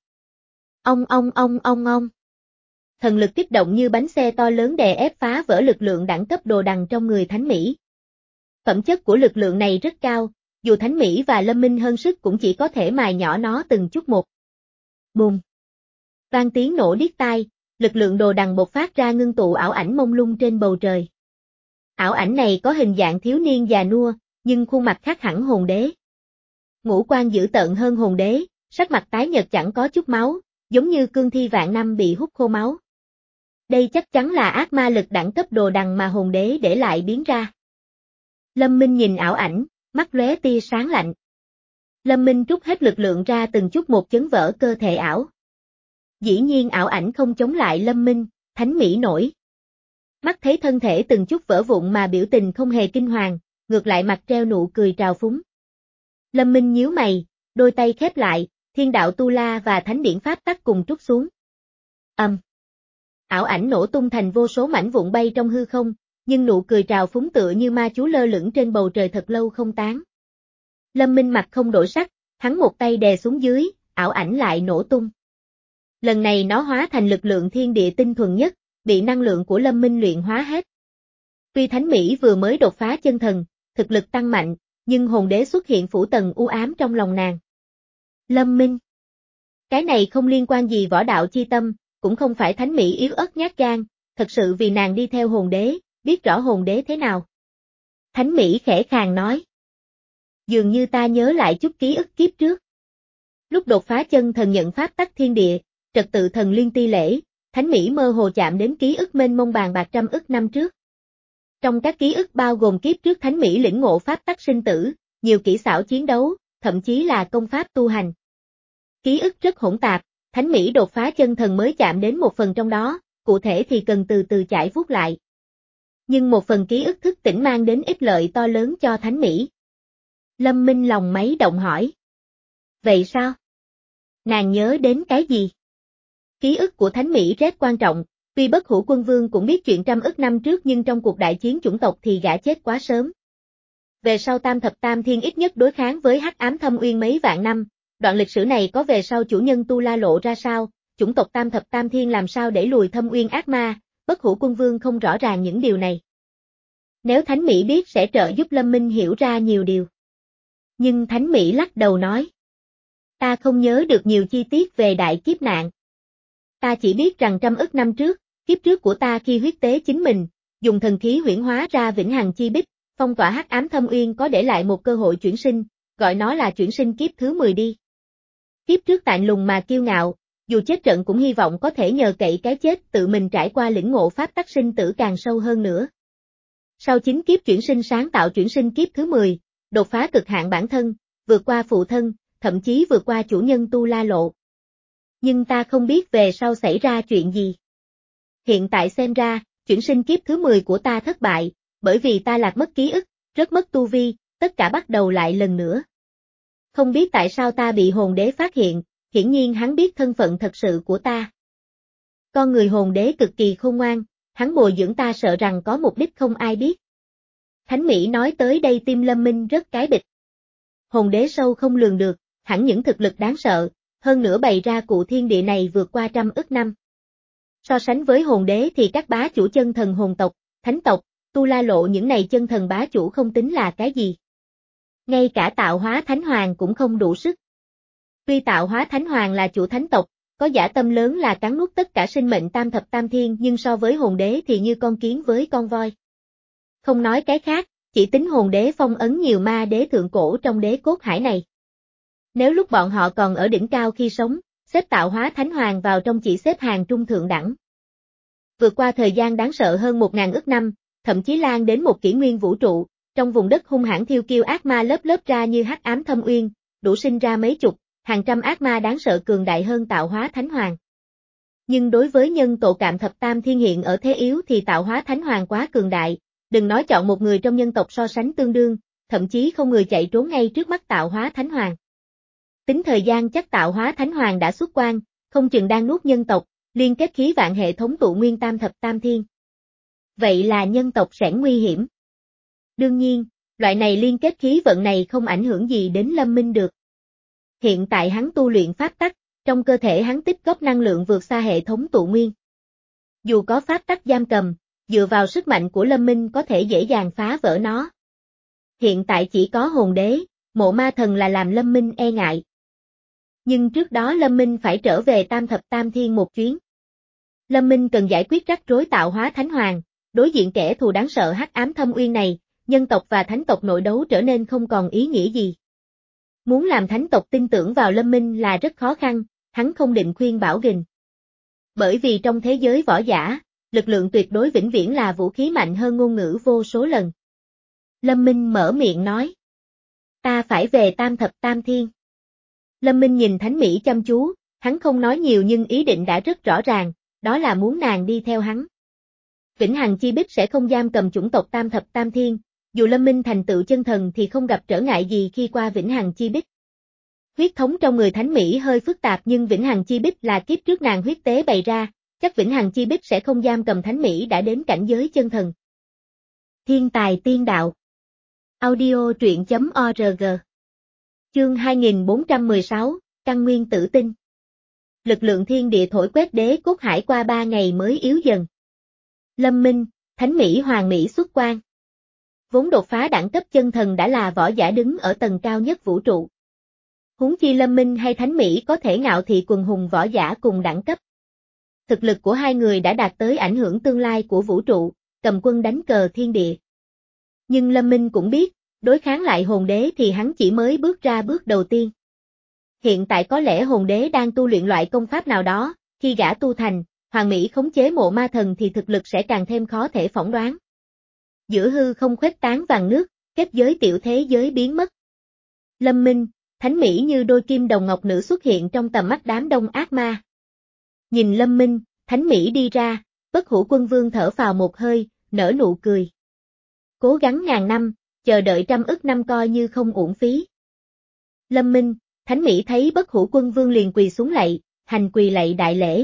Ong ong ong ong ong. Thần lực kích động như bánh xe to lớn đè ép phá vỡ lực lượng đẳng cấp đồ đằng trong người Thánh Mỹ. Phẩm chất của lực lượng này rất cao, dù Thánh Mỹ và Lâm Minh hơn sức cũng chỉ có thể mài nhỏ nó từng chút một. Bùm. Vang tiếng nổ điếc tai, lực lượng đồ đằng bộc phát ra ngưng tụ ảo ảnh mông lung trên bầu trời. Ảo ảnh này có hình dạng thiếu niên già nua, nhưng khuôn mặt khác hẳn hồn đế. Ngũ quan dữ tợn hơn hồn đế, sắc mặt tái nhợt chẳng có chút máu, giống như cương thi vạn năm bị hút khô máu. Đây chắc chắn là ác ma lực đẳng cấp đồ đằng mà hồn đế để lại biến ra. Lâm Minh nhìn ảo ảnh, mắt lóe tia sáng lạnh. Lâm Minh trút hết lực lượng ra từng chút một chấn vỡ cơ thể ảo. Dĩ nhiên ảo ảnh không chống lại Lâm Minh, Thánh Mỹ nổi. Mắt thấy thân thể từng chút vỡ vụn mà biểu tình không hề kinh hoàng, ngược lại mặt treo nụ cười trào phúng. Lâm Minh nhíu mày, đôi tay khép lại, thiên đạo tu la và thánh điển pháp tắc cùng trút xuống. Ầm. Um. Ảo ảnh nổ tung thành vô số mảnh vụn bay trong hư không, nhưng nụ cười trào phúng tựa như ma chú lơ lửng trên bầu trời thật lâu không tán. Lâm Minh mặt không đổi sắc, hắn một tay đè xuống dưới, ảo ảnh lại nổ tung. Lần này nó hóa thành lực lượng thiên địa tinh thuần nhất, bị năng lượng của Lâm Minh luyện hóa hết. Tuy Thánh Mỹ vừa mới đột phá chân thần, thực lực tăng mạnh, nhưng hồn đế xuất hiện phủ tầng u ám trong lòng nàng. Lâm Minh. Cái này không liên quan gì võ đạo chi tâm, cũng không phải Thánh Mỹ yếu ớt nhát gan, thật sự vì nàng đi theo hồn đế, biết rõ hồn đế thế nào. Thánh Mỹ khẽ khàng nói. Dường như ta nhớ lại chút ký ức kiếp trước. Lúc đột phá chân thần nhận pháp tắc thiên địa, trật tự thần liên ti lễ, Thánh Mỹ mơ hồ chạm đến ký ức mênh mông bàn bạc trăm ức năm trước. Trong các ký ức bao gồm kiếp trước Thánh Mỹ lĩnh ngộ pháp tắc sinh tử, nhiều kỹ xảo chiến đấu, thậm chí là công pháp tu hành. Ký ức rất hỗn tạp, Thánh Mỹ đột phá chân thần mới chạm đến một phần trong đó, cụ thể thì cần từ từ chải vuốt lại. Nhưng một phần ký ức thức tỉnh mang đến ích lợi to lớn cho Thánh Mỹ. Lâm Minh lòng máy động hỏi. Vậy sao? Nàng nhớ đến cái gì? Ký ức của Thánh Mỹ rất quan trọng, tuy Bất Hủ Quân Vương cũng biết chuyện trăm ức năm trước nhưng trong cuộc đại chiến chủng tộc thì gã chết quá sớm. Về sau Tam Thập Tam Thiên ít nhất đối kháng với Hắc Ám Thâm Uyên mấy vạn năm, đoạn lịch sử này có về sau chủ nhân Tu La lộ ra sao, chủng tộc Tam Thập Tam Thiên làm sao để lùi Thâm Uyên ác ma, Bất Hủ Quân Vương không rõ ràng những điều này. Nếu Thánh Mỹ biết sẽ trợ giúp Lâm Minh hiểu ra nhiều điều. Nhưng Thánh Mỹ lắc đầu nói. Ta không nhớ được nhiều chi tiết về đại kiếp nạn. Ta chỉ biết rằng trăm ức năm trước, kiếp trước của ta khi huyết tế chính mình, dùng thần khí huyễn hóa ra vĩnh hằng chi bích, phong tỏa Hắc Ám Thâm Uyên có để lại một cơ hội chuyển sinh, gọi nó là chuyển sinh kiếp thứ mười đi. Kiếp trước tạnh lùng mà kiêu ngạo, dù chết trận cũng hy vọng có thể nhờ cậy cái chết tự mình trải qua lĩnh ngộ pháp tắc sinh tử càng sâu hơn nữa. Sau chín kiếp chuyển sinh sáng tạo chuyển sinh kiếp thứ mười, đột phá cực hạn bản thân, vượt qua phụ thân, thậm chí vượt qua chủ nhân Tu La lộ. Nhưng ta không biết về sau xảy ra chuyện gì. Hiện tại xem ra, chuyển sinh kiếp thứ mười của ta thất bại, bởi vì ta lạc mất ký ức, rất mất tu vi, tất cả bắt đầu lại lần nữa. Không biết tại sao ta bị hồn đế phát hiện, hiển nhiên hắn biết thân phận thật sự của ta. Con người hồn đế cực kỳ khôn ngoan, hắn bồi dưỡng ta sợ rằng có mục đích không ai biết. Thánh Mỹ nói tới đây tim Lâm Minh rất cái bịch. Hồn đế sâu không lường được, hẳn những thực lực đáng sợ, hơn nữa bày ra cụ thiên địa này vượt qua trăm ức năm. So sánh với hồn đế thì các bá chủ chân thần hồn tộc, thánh tộc, tu la lộ những này chân thần bá chủ không tính là cái gì. Ngay cả tạo hóa thánh hoàng cũng không đủ sức. Tuy tạo hóa thánh hoàng là chủ thánh tộc, có dã tâm lớn là cắn nuốt tất cả sinh mệnh tam thập tam thiên nhưng so với hồn đế thì như con kiến với con voi. Không nói cái khác, chỉ tính hồn đế phong ấn nhiều ma đế thượng cổ trong đế cốt hải này. Nếu lúc bọn họ còn ở đỉnh cao khi sống, xếp tạo hóa thánh hoàng vào trong chỉ xếp hàng trung thượng đẳng. Vượt qua thời gian đáng sợ hơn một ngàn ức năm, thậm chí lan đến một kỷ nguyên vũ trụ, trong vùng đất hung hãn thiêu kiêu ác ma lớp lớp ra như hắc ám thâm uyên, đủ sinh ra mấy chục, hàng trăm ác ma đáng sợ cường đại hơn tạo hóa thánh hoàng. Nhưng đối với nhân tộc Cạm Thập Tam Thiên hiện ở thế yếu thì tạo hóa thánh hoàng quá cường đại, đừng nói chọn một người trong nhân tộc so sánh tương đương, thậm chí không người chạy trốn ngay trước mắt tạo hóa thánh hoàng. Tính thời gian chắc tạo hóa thánh hoàng đã xuất quan, không chừng đang nuốt nhân tộc, liên kết khí vạn hệ thống tụ nguyên tam thập tam thiên. Vậy là nhân tộc sẽ nguy hiểm. Đương nhiên, loại này liên kết khí vận này không ảnh hưởng gì đến Lâm Minh được. Hiện tại hắn tu luyện pháp tắc, trong cơ thể hắn tích góp năng lượng vượt xa hệ thống tụ nguyên. Dù có pháp tắc giam cầm, dựa vào sức mạnh của Lâm Minh có thể dễ dàng phá vỡ nó. Hiện tại chỉ có hồn đế, mộ ma thần là làm Lâm Minh e ngại. Nhưng trước đó Lâm Minh phải trở về tam thập tam thiên một chuyến. Lâm Minh cần giải quyết rắc rối tạo hóa thánh hoàng, đối diện kẻ thù đáng sợ hắc ám thâm uyên này, nhân tộc và thánh tộc nội đấu trở nên không còn ý nghĩa gì. Muốn làm thánh tộc tin tưởng vào Lâm Minh là rất khó khăn, hắn không định khuyên bảo gìn. Bởi vì trong thế giới võ giả, lực lượng tuyệt đối vĩnh viễn là vũ khí mạnh hơn ngôn ngữ vô số lần. Lâm Minh mở miệng nói. Ta phải về tam thập tam thiên. Lâm Minh nhìn Thánh Mỹ chăm chú, hắn không nói nhiều nhưng ý định đã rất rõ ràng, đó là muốn nàng đi theo hắn. Vĩnh Hằng Chi Bích sẽ không giam cầm chủng tộc tam thập tam thiên, dù Lâm Minh thành tựu chân thần thì không gặp trở ngại gì khi qua Vĩnh Hằng Chi Bích. Huyết thống trong người Thánh Mỹ hơi phức tạp nhưng Vĩnh Hằng Chi Bích là kiếp trước nàng huyết tế bày ra, chắc Vĩnh Hằng Chi Bích sẽ không giam cầm Thánh Mỹ đã đến cảnh giới chân thần. Thiên tài tiên đạo. Audio truyện chấm org. Chương hai nghìn bốn trăm mười sáu, Căn Nguyên Tử Tinh. Lực lượng thiên địa thổi quét đế cốt hải qua ba ngày mới yếu dần. Lâm Minh, Thánh Mỹ Hoàng Mỹ xuất quan. Vốn đột phá đẳng cấp chân thần đã là võ giả đứng ở tầng cao nhất vũ trụ. Huống chi Lâm Minh hay Thánh Mỹ có thể ngạo thị quần hùng võ giả cùng đẳng cấp. Thực lực của hai người đã đạt tới ảnh hưởng tương lai của vũ trụ, cầm quân đánh cờ thiên địa. Nhưng Lâm Minh cũng biết, đối kháng lại hồn đế thì hắn chỉ mới bước ra bước đầu tiên. Hiện tại có lẽ hồn đế đang tu luyện loại công pháp nào đó, khi gã tu thành, Hoàng Mỹ khống chế mộ ma thần thì thực lực sẽ càng thêm khó thể phỏng đoán. Giữa hư không khuếch tán vàng nước, kết giới tiểu thế giới biến mất. Lâm Minh, Thánh Mỹ như đôi kim đồng ngọc nữ xuất hiện trong tầm mắt đám đông ác ma. Nhìn Lâm Minh, Thánh Mỹ đi ra, Bất Hủ Quân Vương thở phào một hơi, nở nụ cười. Cố gắng ngàn năm, chờ đợi trăm ức năm coi như không uổng phí. Lâm Minh, Thánh Mỹ thấy Bất Hủ Quân Vương liền quỳ xuống lạy, hành quỳ lạy đại lễ.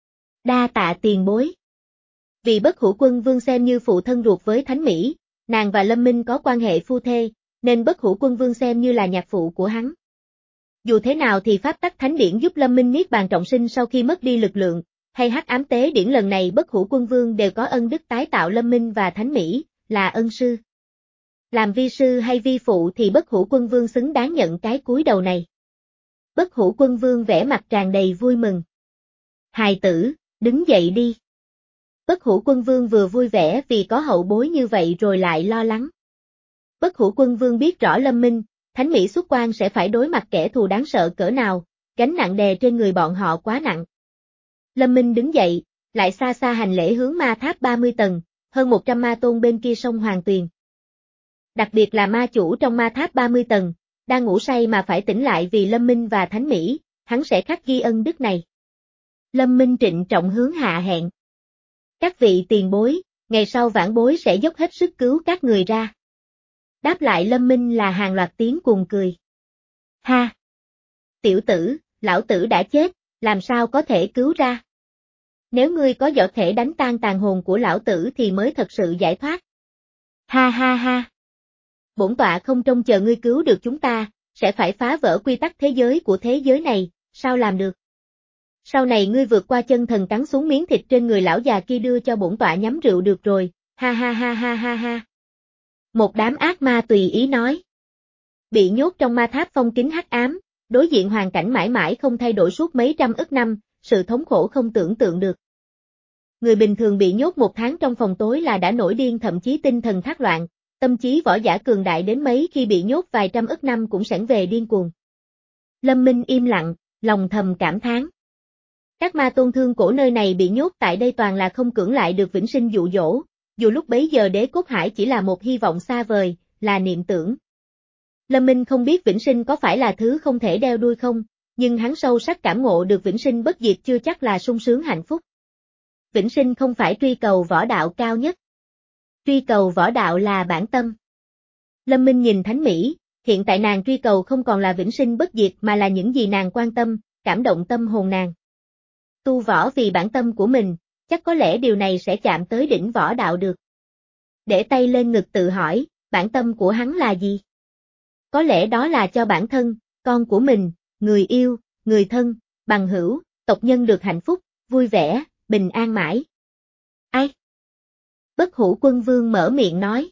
Đa tạ tiền bối. Vì Bất Hủ Quân Vương xem như phụ thân ruột với Thánh Mỹ, nàng và Lâm Minh có quan hệ phu thê, nên Bất Hủ Quân Vương xem như là nhạc phụ của hắn. Dù thế nào thì pháp tắc thánh điển giúp Lâm Minh niết bàn trọng sinh sau khi mất đi lực lượng, hay hắc ám tế điển lần này Bất Hủ Quân Vương đều có ân đức tái tạo Lâm Minh và Thánh Mỹ, là ân sư. Làm vi sư hay vi phụ thì Bất Hủ Quân Vương xứng đáng nhận cái cúi đầu này. Bất Hủ Quân Vương vẻ mặt tràn đầy vui mừng. Hài tử, đứng dậy đi. Bất Hủ Quân Vương vừa vui vẻ vì có hậu bối như vậy rồi lại lo lắng. Bất Hủ Quân Vương biết rõ Lâm Minh, Thánh Mỹ xuất quan sẽ phải đối mặt kẻ thù đáng sợ cỡ nào, gánh nặng đè trên người bọn họ quá nặng. Lâm Minh đứng dậy, lại xa xa hành lễ hướng ma tháp ba mươi tầng, hơn một trăm ma tôn bên kia sông Hoàng Tuyền. Đặc biệt là ma chủ trong ma tháp ba mươi tầng, đang ngủ say mà phải tỉnh lại vì Lâm Minh và Thánh Mỹ, hắn sẽ khắc ghi ân đức này. Lâm Minh trịnh trọng hướng hạ hẹn. Các vị tiền bối, ngày sau vãn bối sẽ dốc hết sức cứu các người ra. Đáp lại Lâm Minh là hàng loạt tiếng cùng cười. Ha! Tiểu tử, lão tử đã chết, làm sao có thể cứu ra? Nếu ngươi có võ thể đánh tan tàn hồn của lão tử thì mới thật sự giải thoát. Ha ha ha! Bổn tọa không trông chờ ngươi cứu được chúng ta, sẽ phải phá vỡ quy tắc thế giới của thế giới này, sao làm được? Sau này ngươi vượt qua chân thần cắn xuống miếng thịt trên người lão già kia đưa cho bổn tọa nhắm rượu được rồi, ha ha ha ha ha ha. Một đám ác ma tùy ý nói. Bị nhốt trong ma tháp phong kín hắc ám, đối diện hoàn cảnh mãi mãi không thay đổi suốt mấy trăm ức năm, sự thống khổ không tưởng tượng được. Người bình thường bị nhốt một tháng trong phòng tối là đã nổi điên, thậm chí tinh thần thác loạn, tâm trí võ giả cường đại đến mấy khi bị nhốt vài trăm ức năm cũng sẵn về điên cuồng. Lâm Minh im lặng, lòng thầm cảm thán. Các ma tôn thương cổ nơi này bị nhốt tại đây toàn là không cưỡng lại được vĩnh sinh dụ dỗ, dù lúc bấy giờ đế cốt hải chỉ là một hy vọng xa vời, là niệm tưởng. Lâm Minh không biết vĩnh sinh có phải là thứ không thể đeo đuôi không, nhưng hắn sâu sắc cảm ngộ được vĩnh sinh bất diệt chưa chắc là sung sướng hạnh phúc. Vĩnh sinh không phải truy cầu võ đạo cao nhất. Truy cầu võ đạo là bản tâm. Lâm Minh nhìn Thánh Mỹ, hiện tại nàng truy cầu không còn là vĩnh sinh bất diệt mà là những gì nàng quan tâm, cảm động tâm hồn nàng. Tu võ vì bản tâm của mình, chắc có lẽ điều này sẽ chạm tới đỉnh võ đạo được. Để tay lên ngực tự hỏi, bản tâm của hắn là gì? Có lẽ đó là cho bản thân, con của mình, người yêu, người thân, bằng hữu, tộc nhân được hạnh phúc, vui vẻ, bình an mãi. Ai? Bất Hủ Quân Vương mở miệng nói.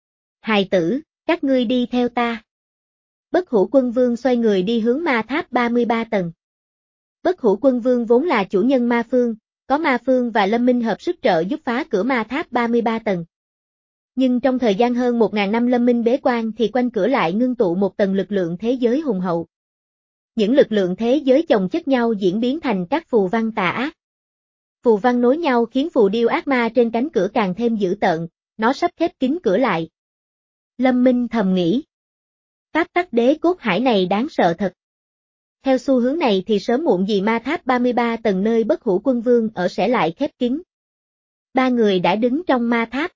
Hài tử, các ngươi đi theo ta. Bất Hủ Quân Vương xoay người đi hướng ma tháp ba mươi ba tầng. Bất Hủ Quân Vương vốn là chủ nhân ma phương, có ma phương và Lâm Minh hợp sức trợ giúp phá cửa ma tháp ba mươi ba tầng. Nhưng trong thời gian hơn một ngàn năm Lâm Minh bế quan thì quanh cửa lại ngưng tụ một tầng lực lượng thế giới hùng hậu. Những lực lượng thế giới chồng chất nhau diễn biến thành các phù văn tà ác. Phù văn nối nhau khiến phù điêu ác ma trên cánh cửa càng thêm dữ tợn, nó sắp khép kín cửa lại. Lâm Minh thầm nghĩ. Pháp tắc đế cốt hải này đáng sợ thật. Theo xu hướng này thì sớm muộn gì ma tháp ba mươi ba tầng nơi Bất Hủ Quân Vương ở sẽ lại khép kín. Ba người đã đứng trong ma tháp.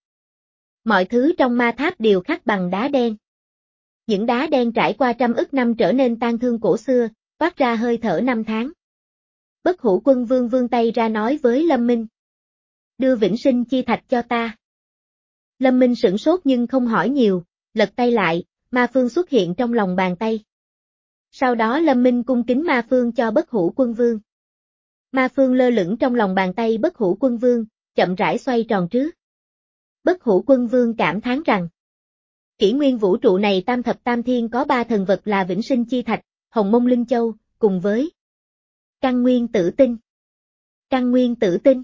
Mọi thứ trong ma tháp đều khắc bằng đá đen. Những đá đen trải qua trăm ức năm trở nên tang thương cổ xưa, toát ra hơi thở năm tháng. Bất Hủ Quân Vương vươn tay ra nói với Lâm Minh. Đưa vĩnh sinh chi thạch cho ta. Lâm Minh sửng sốt nhưng không hỏi nhiều, lật tay lại, ma phương xuất hiện trong lòng bàn tay. Sau đó Lâm Minh cung kính ma phương cho Bất Hủ Quân Vương. Ma phương lơ lửng trong lòng bàn tay Bất Hủ Quân Vương, chậm rãi xoay tròn trước. Bất Hủ Quân Vương cảm thán rằng, kỷ nguyên vũ trụ này tam thập tam thiên có ba thần vật là vĩnh sinh chi thạch, hồng mông linh châu, cùng với căn nguyên tử tinh. Căn nguyên tử tinh.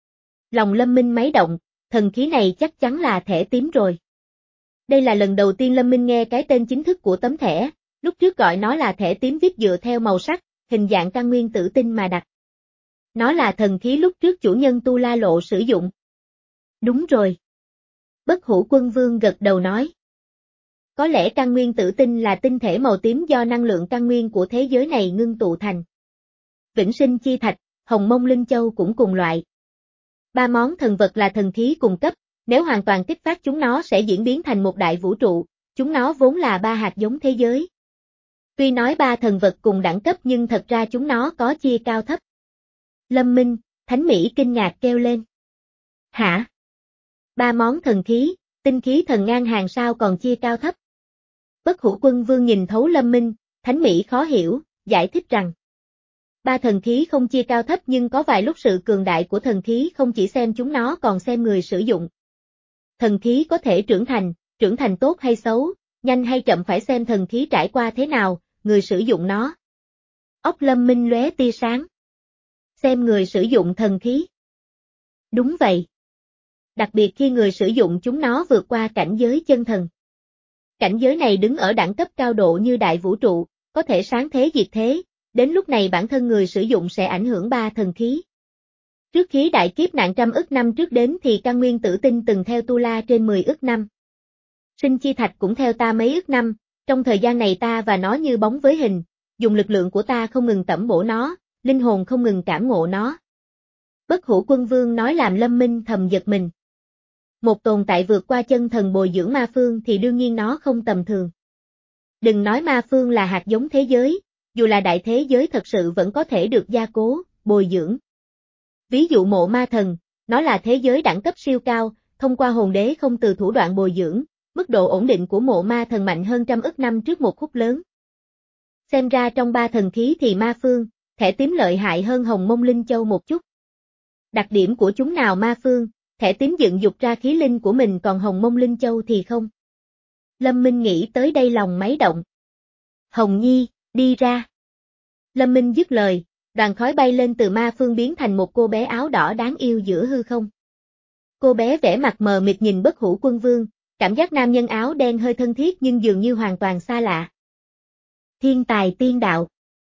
Lòng Lâm Minh máy động, thần khí này chắc chắn là thẻ tím rồi. Đây là lần đầu tiên Lâm Minh nghe cái tên chính thức của tấm thẻ, lúc trước gọi nó là thẻ tím viết dựa theo màu sắc, hình dạng căn nguyên tử tinh mà đặt. Nó là thần khí lúc trước chủ nhân Tu La Lộ sử dụng. Đúng rồi. Bất Hủ Quân Vương gật đầu nói. Có lẽ căn nguyên tử tinh là tinh thể màu tím do năng lượng căn nguyên của thế giới này ngưng tụ thành. Vĩnh sinh chi thạch, hồng mông linh châu cũng cùng loại. Ba món thần vật là thần khí cùng cấp, nếu hoàn toàn kích phát chúng nó sẽ diễn biến thành một đại vũ trụ, chúng nó vốn là ba hạt giống thế giới. Tuy nói ba thần vật cùng đẳng cấp nhưng thật ra chúng nó có chia cao thấp. Lâm Minh, Thánh Mỹ kinh ngạc kêu lên. Hả? Ba món thần khí, tinh khí thần ngang hàng sao còn chia cao thấp? Bất Hủ Quân Vương nhìn thấu Lâm Minh, Thánh Mỹ khó hiểu, giải thích rằng. Ba thần khí không chia cao thấp nhưng có vài lúc sự cường đại của thần khí không chỉ xem chúng nó còn xem người sử dụng. Thần khí có thể trưởng thành, trưởng thành tốt hay xấu, nhanh hay chậm phải xem thần khí trải qua thế nào, người sử dụng nó. Óc Lâm Minh lóe tia sáng. Xem người sử dụng thần khí. Đúng vậy. Đặc biệt khi người sử dụng chúng nó vượt qua cảnh giới chân thần. Cảnh giới này đứng ở đẳng cấp cao độ như đại vũ trụ, có thể sáng thế diệt thế, đến lúc này bản thân người sử dụng sẽ ảnh hưởng ba thần khí. Trước khi đại kiếp nạn trăm ức năm trước đến thì căn nguyên tử tinh từng theo Tu La trên mười ức năm. Sinh chi thạch cũng theo ta mấy ức năm, trong thời gian này ta và nó như bóng với hình, dùng lực lượng của ta không ngừng tẩm bổ nó, linh hồn không ngừng cảm ngộ nó. Bất Hủ Quân Vương nói làm Lâm Minh thầm giật mình. Một tồn tại vượt qua chân thần bồi dưỡng ma phương thì đương nhiên nó không tầm thường. Đừng nói ma phương là hạt giống thế giới, dù là đại thế giới thật sự vẫn có thể được gia cố, bồi dưỡng. Ví dụ mộ ma thần, nó là thế giới đẳng cấp siêu cao, thông qua hồn đế không từ thủ đoạn bồi dưỡng, mức độ ổn định của mộ ma thần mạnh hơn trăm ức năm trước một khúc lớn. Xem ra trong ba thần khí thì ma phương, thẻ tím lợi hại hơn hồng mông linh châu một chút. Đặc điểm của chúng nào ma phương, thẻ tím dựng dục ra khí linh của mình còn hồng mông linh châu thì không. Lâm Minh nghĩ tới đây lòng máy động. Hồng Nhi, đi ra. Lâm Minh dứt lời, đoàn khói bay lên từ ma phương biến thành một cô bé áo đỏ đáng yêu giữa hư không. Cô bé vẻ mặt mờ mịt nhìn Bất Hủ Quân Vương, cảm giác nam nhân áo đen hơi thân thiết nhưng dường như hoàn toàn xa lạ. Thiên tài tiên đạo.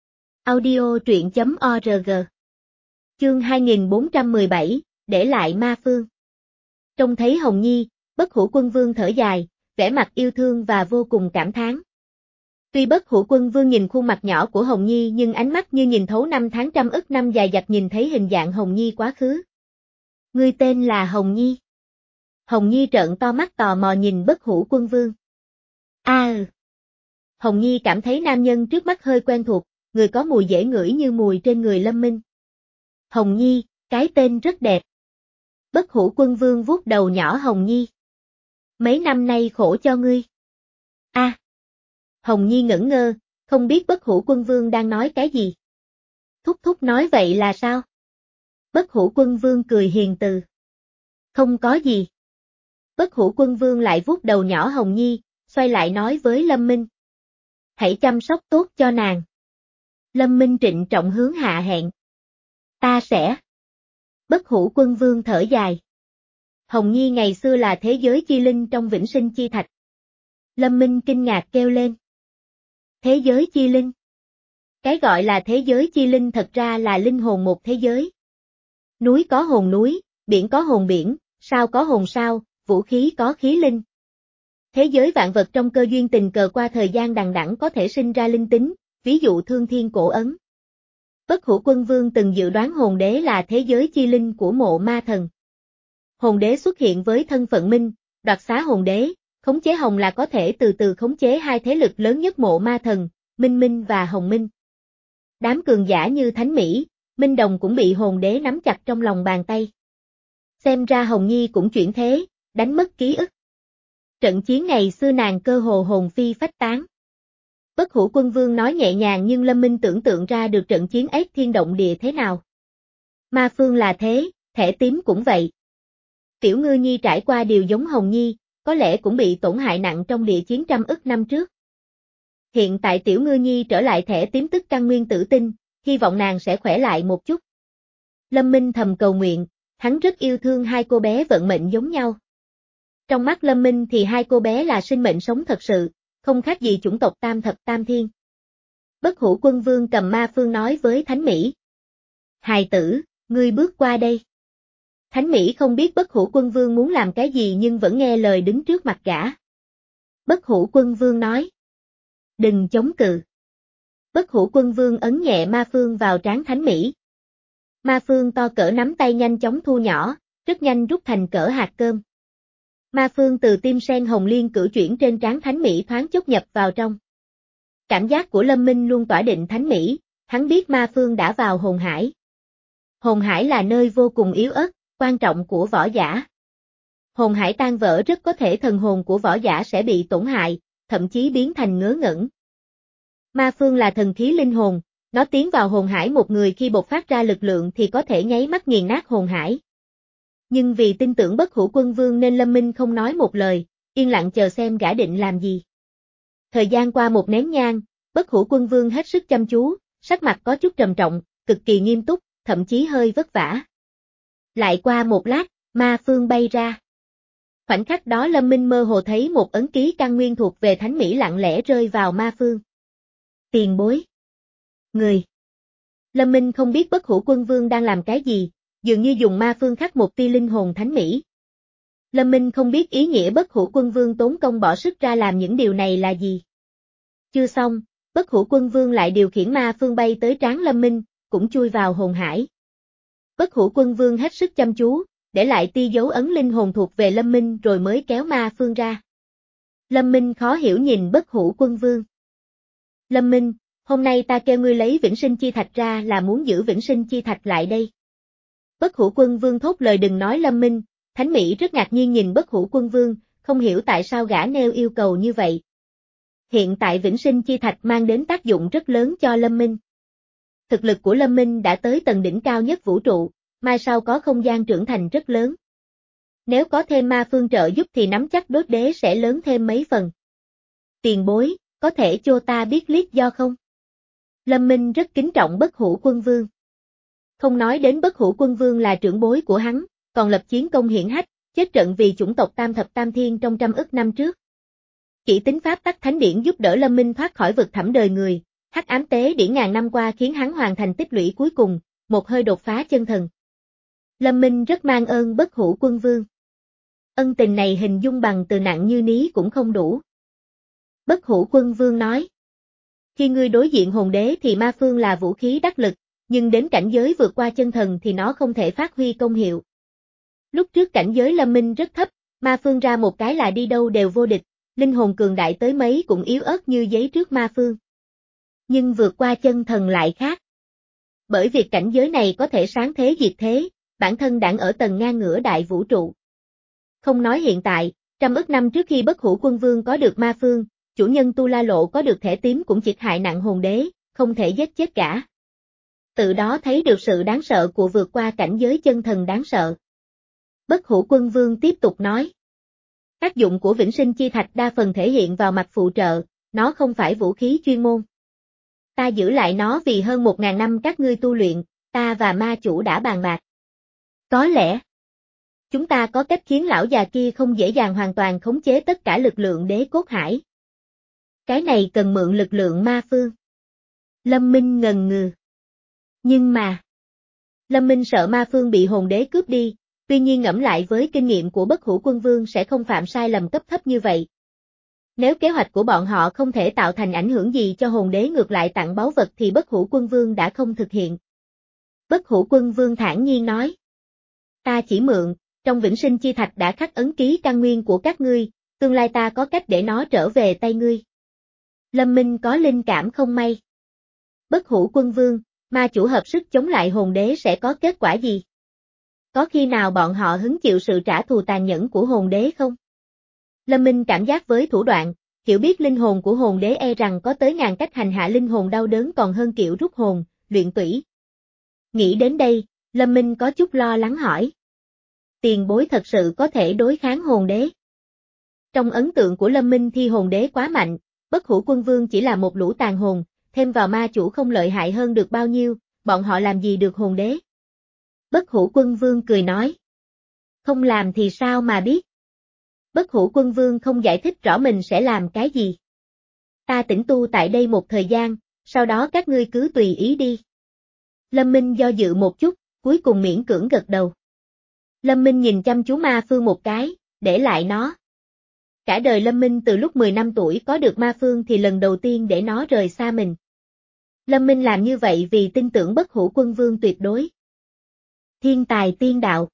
Audio truyện chấm org. Chương hai nghìn bốn trăm mười bảy, để lại ma phương. Trông thấy Hồng Nhi, Bất Hủ Quân Vương thở dài, vẻ mặt yêu thương và vô cùng cảm thán. Tuy Bất Hủ Quân Vương nhìn khuôn mặt nhỏ của Hồng Nhi nhưng ánh mắt như nhìn thấu năm tháng trăm ức năm dài dặt nhìn thấy hình dạng Hồng Nhi quá khứ. Ngươi tên là Hồng Nhi. Hồng Nhi trợn to mắt tò mò nhìn Bất Hủ Quân Vương. A ừ. Hồng Nhi cảm thấy nam nhân trước mắt hơi quen thuộc, người có mùi dễ ngửi như mùi trên người Lâm Minh. Hồng Nhi, cái tên rất đẹp. Bất Hủ Quân Vương vuốt đầu nhỏ Hồng Nhi. Mấy năm nay khổ cho ngươi. A. À. Hồng Nhi ngẩn ngơ, không biết Bất Hủ Quân Vương đang nói cái gì. Thúc thúc nói vậy là sao? Bất Hủ Quân Vương cười hiền từ. Không có gì. Bất Hủ Quân Vương lại vuốt đầu nhỏ Hồng Nhi, xoay lại nói với Lâm Minh. Hãy chăm sóc tốt cho nàng. Lâm Minh trịnh trọng hướng hạ hẹn. Ta sẽ. Bất Hủ Quân Vương thở dài. Hồng Nhi ngày xưa là thế giới chi linh trong Vĩnh Sinh Chi Thạch. Lâm Minh kinh ngạc kêu lên. Thế giới chi linh. Cái gọi là thế giới chi linh thật ra là linh hồn một thế giới. Núi có hồn núi, biển có hồn biển, sao có hồn sao, vũ khí có khí linh. Thế giới vạn vật trong cơ duyên tình cờ qua thời gian đằng đẵng có thể sinh ra linh tính, ví dụ thương thiên cổ ấn. Bất Hủ Quân Vương từng dự đoán hồn đế là thế giới chi linh của mộ ma thần. Hồn đế xuất hiện với thân phận minh, đoạt xá hồn đế, khống chế hồng là có thể từ từ khống chế hai thế lực lớn nhất mộ ma thần, Minh Minh và Hồng Minh. Đám cường giả như Thánh Mỹ, Minh Đồng cũng bị hồn đế nắm chặt trong lòng bàn tay. Xem ra Hồng Nhi cũng chuyển thế, đánh mất ký ức. Trận chiến ngày xưa nàng cơ hồ hồn phi phách tán. Bất Hủ Quân Vương nói nhẹ nhàng nhưng Lâm Minh tưởng tượng ra được trận chiến ấy thiên động địa thế nào. Ma phương là thế, thẻ tím cũng vậy. Tiểu Ngư Nhi trải qua điều giống Hồng Nhi, có lẽ cũng bị tổn hại nặng trong địa chiến trăm ức năm trước. Hiện tại Tiểu Ngư Nhi trở lại thẻ tím tức căn nguyên tử tinh, hy vọng nàng sẽ khỏe lại một chút. Lâm Minh thầm cầu nguyện, hắn rất yêu thương hai cô bé vận mệnh giống nhau. Trong mắt Lâm Minh thì hai cô bé là sinh mệnh sống thật sự, không khác gì chủng tộc tam thập tam thiên. Bất Hủ Quân Vương cầm ma phương nói với Thánh Mỹ. Hài tử, ngươi bước qua đây. Thánh Mỹ không biết Bất Hủ Quân Vương muốn làm cái gì nhưng vẫn nghe lời đứng trước mặt gã. Bất Hủ Quân Vương nói. Đừng chống cự. Bất Hủ Quân Vương ấn nhẹ ma phương vào trán Thánh Mỹ. Ma phương to cỡ nắm tay nhanh chóng thu nhỏ, rất nhanh rút thành cỡ hạt cơm. Ma phương từ tim sen hồng liên cửu chuyển trên trán Thánh Mỹ thoáng chốc nhập vào trong. Cảm giác của Lâm Minh luôn tỏa định Thánh Mỹ, hắn biết ma phương đã vào hồn hải. Hồn hải là nơi vô cùng yếu ớt, quan trọng của võ giả. Hồn hải tan vỡ rất có thể thần hồn của võ giả sẽ bị tổn hại, thậm chí biến thành ngớ ngẩn. Ma phương là thần khí linh hồn, nó tiến vào hồn hải một người khi bộc phát ra lực lượng thì có thể nháy mắt nghiền nát hồn hải. Nhưng vì tin tưởng Bất Hủ Quân Vương nên Lâm Minh không nói một lời, yên lặng chờ xem gã định làm gì. Thời gian qua một nén nhang, Bất Hủ Quân Vương hết sức chăm chú, sắc mặt có chút trầm trọng, cực kỳ nghiêm túc, thậm chí hơi vất vả. Lại qua một lát, ma phương bay ra. Khoảnh khắc đó Lâm Minh mơ hồ thấy một ấn ký căn nguyên thuộc về Thánh Mỹ lặng lẽ rơi vào ma phương. Tiền bối. Người. Lâm Minh không biết Bất Hủ Quân Vương đang làm cái gì, dường như dùng ma phương khắc một tia linh hồn Thánh Mỹ. Lâm Minh không biết ý nghĩa Bất Hủ Quân Vương tốn công bỏ sức ra làm những điều này là gì. Chưa xong, Bất Hủ Quân Vương lại điều khiển ma phương bay tới trán Lâm Minh, cũng chui vào hồn hải. Bất Hủ Quân Vương hết sức chăm chú, để lại tia dấu ấn linh hồn thuộc về Lâm Minh rồi mới kéo ma phương ra. Lâm Minh khó hiểu nhìn Bất Hủ Quân Vương. Lâm Minh, hôm nay ta kêu ngươi lấy vĩnh sinh chi thạch ra là muốn giữ vĩnh sinh chi thạch lại đây. Bất Hủ Quân Vương thốt lời đừng nói Lâm Minh, Thánh Mỹ rất ngạc nhiên nhìn Bất Hủ Quân Vương, không hiểu tại sao gã nêu yêu cầu như vậy. Hiện tại vĩnh sinh chi thạch mang đến tác dụng rất lớn cho Lâm Minh. Thực lực của Lâm Minh đã tới tầng đỉnh cao nhất vũ trụ, mai sau có không gian trưởng thành rất lớn. Nếu có thêm ma phương trợ giúp thì nắm chắc đốt đế sẽ lớn thêm mấy phần. Tiền bối, có thể cho ta biết lý do không? Lâm Minh rất kính trọng Bất Hủ Quân Vương. Không nói đến Bất Hủ Quân Vương là trưởng bối của hắn, còn lập chiến công hiển hách, chết trận vì chủng tộc Tam Thập Tam Thiên trong trăm ức năm trước. Chỉ tính pháp tắc thánh điển giúp đỡ Lâm Minh thoát khỏi vực thẳm đời người, hắc ám tế điển ngàn năm qua khiến hắn hoàn thành tích lũy cuối cùng, một hơi đột phá chân thần. Lâm Minh rất mang ơn Bất Hủ Quân Vương. Ân tình này hình dung bằng từ nặng như ní cũng không đủ. Bất Hủ Quân Vương nói. Khi ngươi đối diện hồn đế thì ma phương là vũ khí đắc lực, nhưng đến cảnh giới vượt qua chân thần thì nó không thể phát huy công hiệu. Lúc trước cảnh giới Lâm Minh rất thấp, ma phương ra một cái là đi đâu đều vô địch, linh hồn cường đại tới mấy cũng yếu ớt như giấy trước ma phương. Nhưng vượt qua chân thần lại khác. Bởi việc cảnh giới này có thể sáng thế diệt thế, bản thân đang ở tầng ngang ngửa đại vũ trụ. Không nói hiện tại, trăm ức năm trước khi Bất Hủ Quân Vương có được ma phương, chủ nhân Tu La Lộ có được thẻ tím cũng chỉ hại nặng hồn đế, không thể giết chết cả. Từ đó thấy được sự đáng sợ của vượt qua cảnh giới chân thần đáng sợ. Bất Hủ Quân Vương tiếp tục nói. Tác dụng của vĩnh sinh chi thạch đa phần thể hiện vào mặt phụ trợ, nó không phải vũ khí chuyên môn. Ta giữ lại nó vì hơn một ngàn năm các ngươi tu luyện, ta và ma chủ đã bàn bạc. Có lẽ, chúng ta có cách khiến lão già kia không dễ dàng hoàn toàn khống chế tất cả lực lượng đế cốt hải. Cái này cần mượn lực lượng ma phương. Lâm Minh ngần ngừ. Nhưng mà, Lâm Minh sợ ma phương bị hồn đế cướp đi, tuy nhiên ngẫm lại với kinh nghiệm của Bất Hủ Quân Vương sẽ không phạm sai lầm cấp thấp như vậy. Nếu kế hoạch của bọn họ không thể tạo thành ảnh hưởng gì cho hồn đế ngược lại tặng báu vật thì Bất Hủ Quân Vương đã không thực hiện. Bất Hủ Quân Vương thản nhiên nói. Ta chỉ mượn, trong vĩnh sinh chi thạch đã khắc ấn ký căn nguyên của các ngươi, tương lai ta có cách để nó trở về tay ngươi. Lâm Minh có linh cảm không may. Bất Hủ Quân Vương, ma chủ hợp sức chống lại hồn đế sẽ có kết quả gì? Có khi nào bọn họ hứng chịu sự trả thù tàn nhẫn của hồn đế không? Lâm Minh cảm giác với thủ đoạn, hiểu biết linh hồn của hồn đế e rằng có tới ngàn cách hành hạ linh hồn đau đớn còn hơn kiểu rút hồn, luyện tủy. Nghĩ đến đây, Lâm Minh có chút lo lắng hỏi. Tiền bối thật sự có thể đối kháng hồn đế. Trong ấn tượng của Lâm Minh thì hồn đế quá mạnh, Bất Hủ Quân Vương chỉ là một lũ tàn hồn, thêm vào ma chủ không lợi hại hơn được bao nhiêu, bọn họ làm gì được hồn đế. Bất Hủ Quân Vương cười nói. Không làm thì sao mà biết. Bất Hủ Quân Vương không giải thích rõ mình sẽ làm cái gì. Ta tĩnh tu tại đây một thời gian, sau đó các ngươi cứ tùy ý đi. Lâm Minh do dự một chút, cuối cùng miễn cưỡng gật đầu. Lâm Minh nhìn chăm chú ma phương một cái, để lại nó. Cả đời Lâm Minh từ lúc mười năm tuổi có được ma phương thì lần đầu tiên để nó rời xa mình. Lâm Minh làm như vậy vì tin tưởng Bất Hủ Quân Vương tuyệt đối. Thiên tài tiên đạo.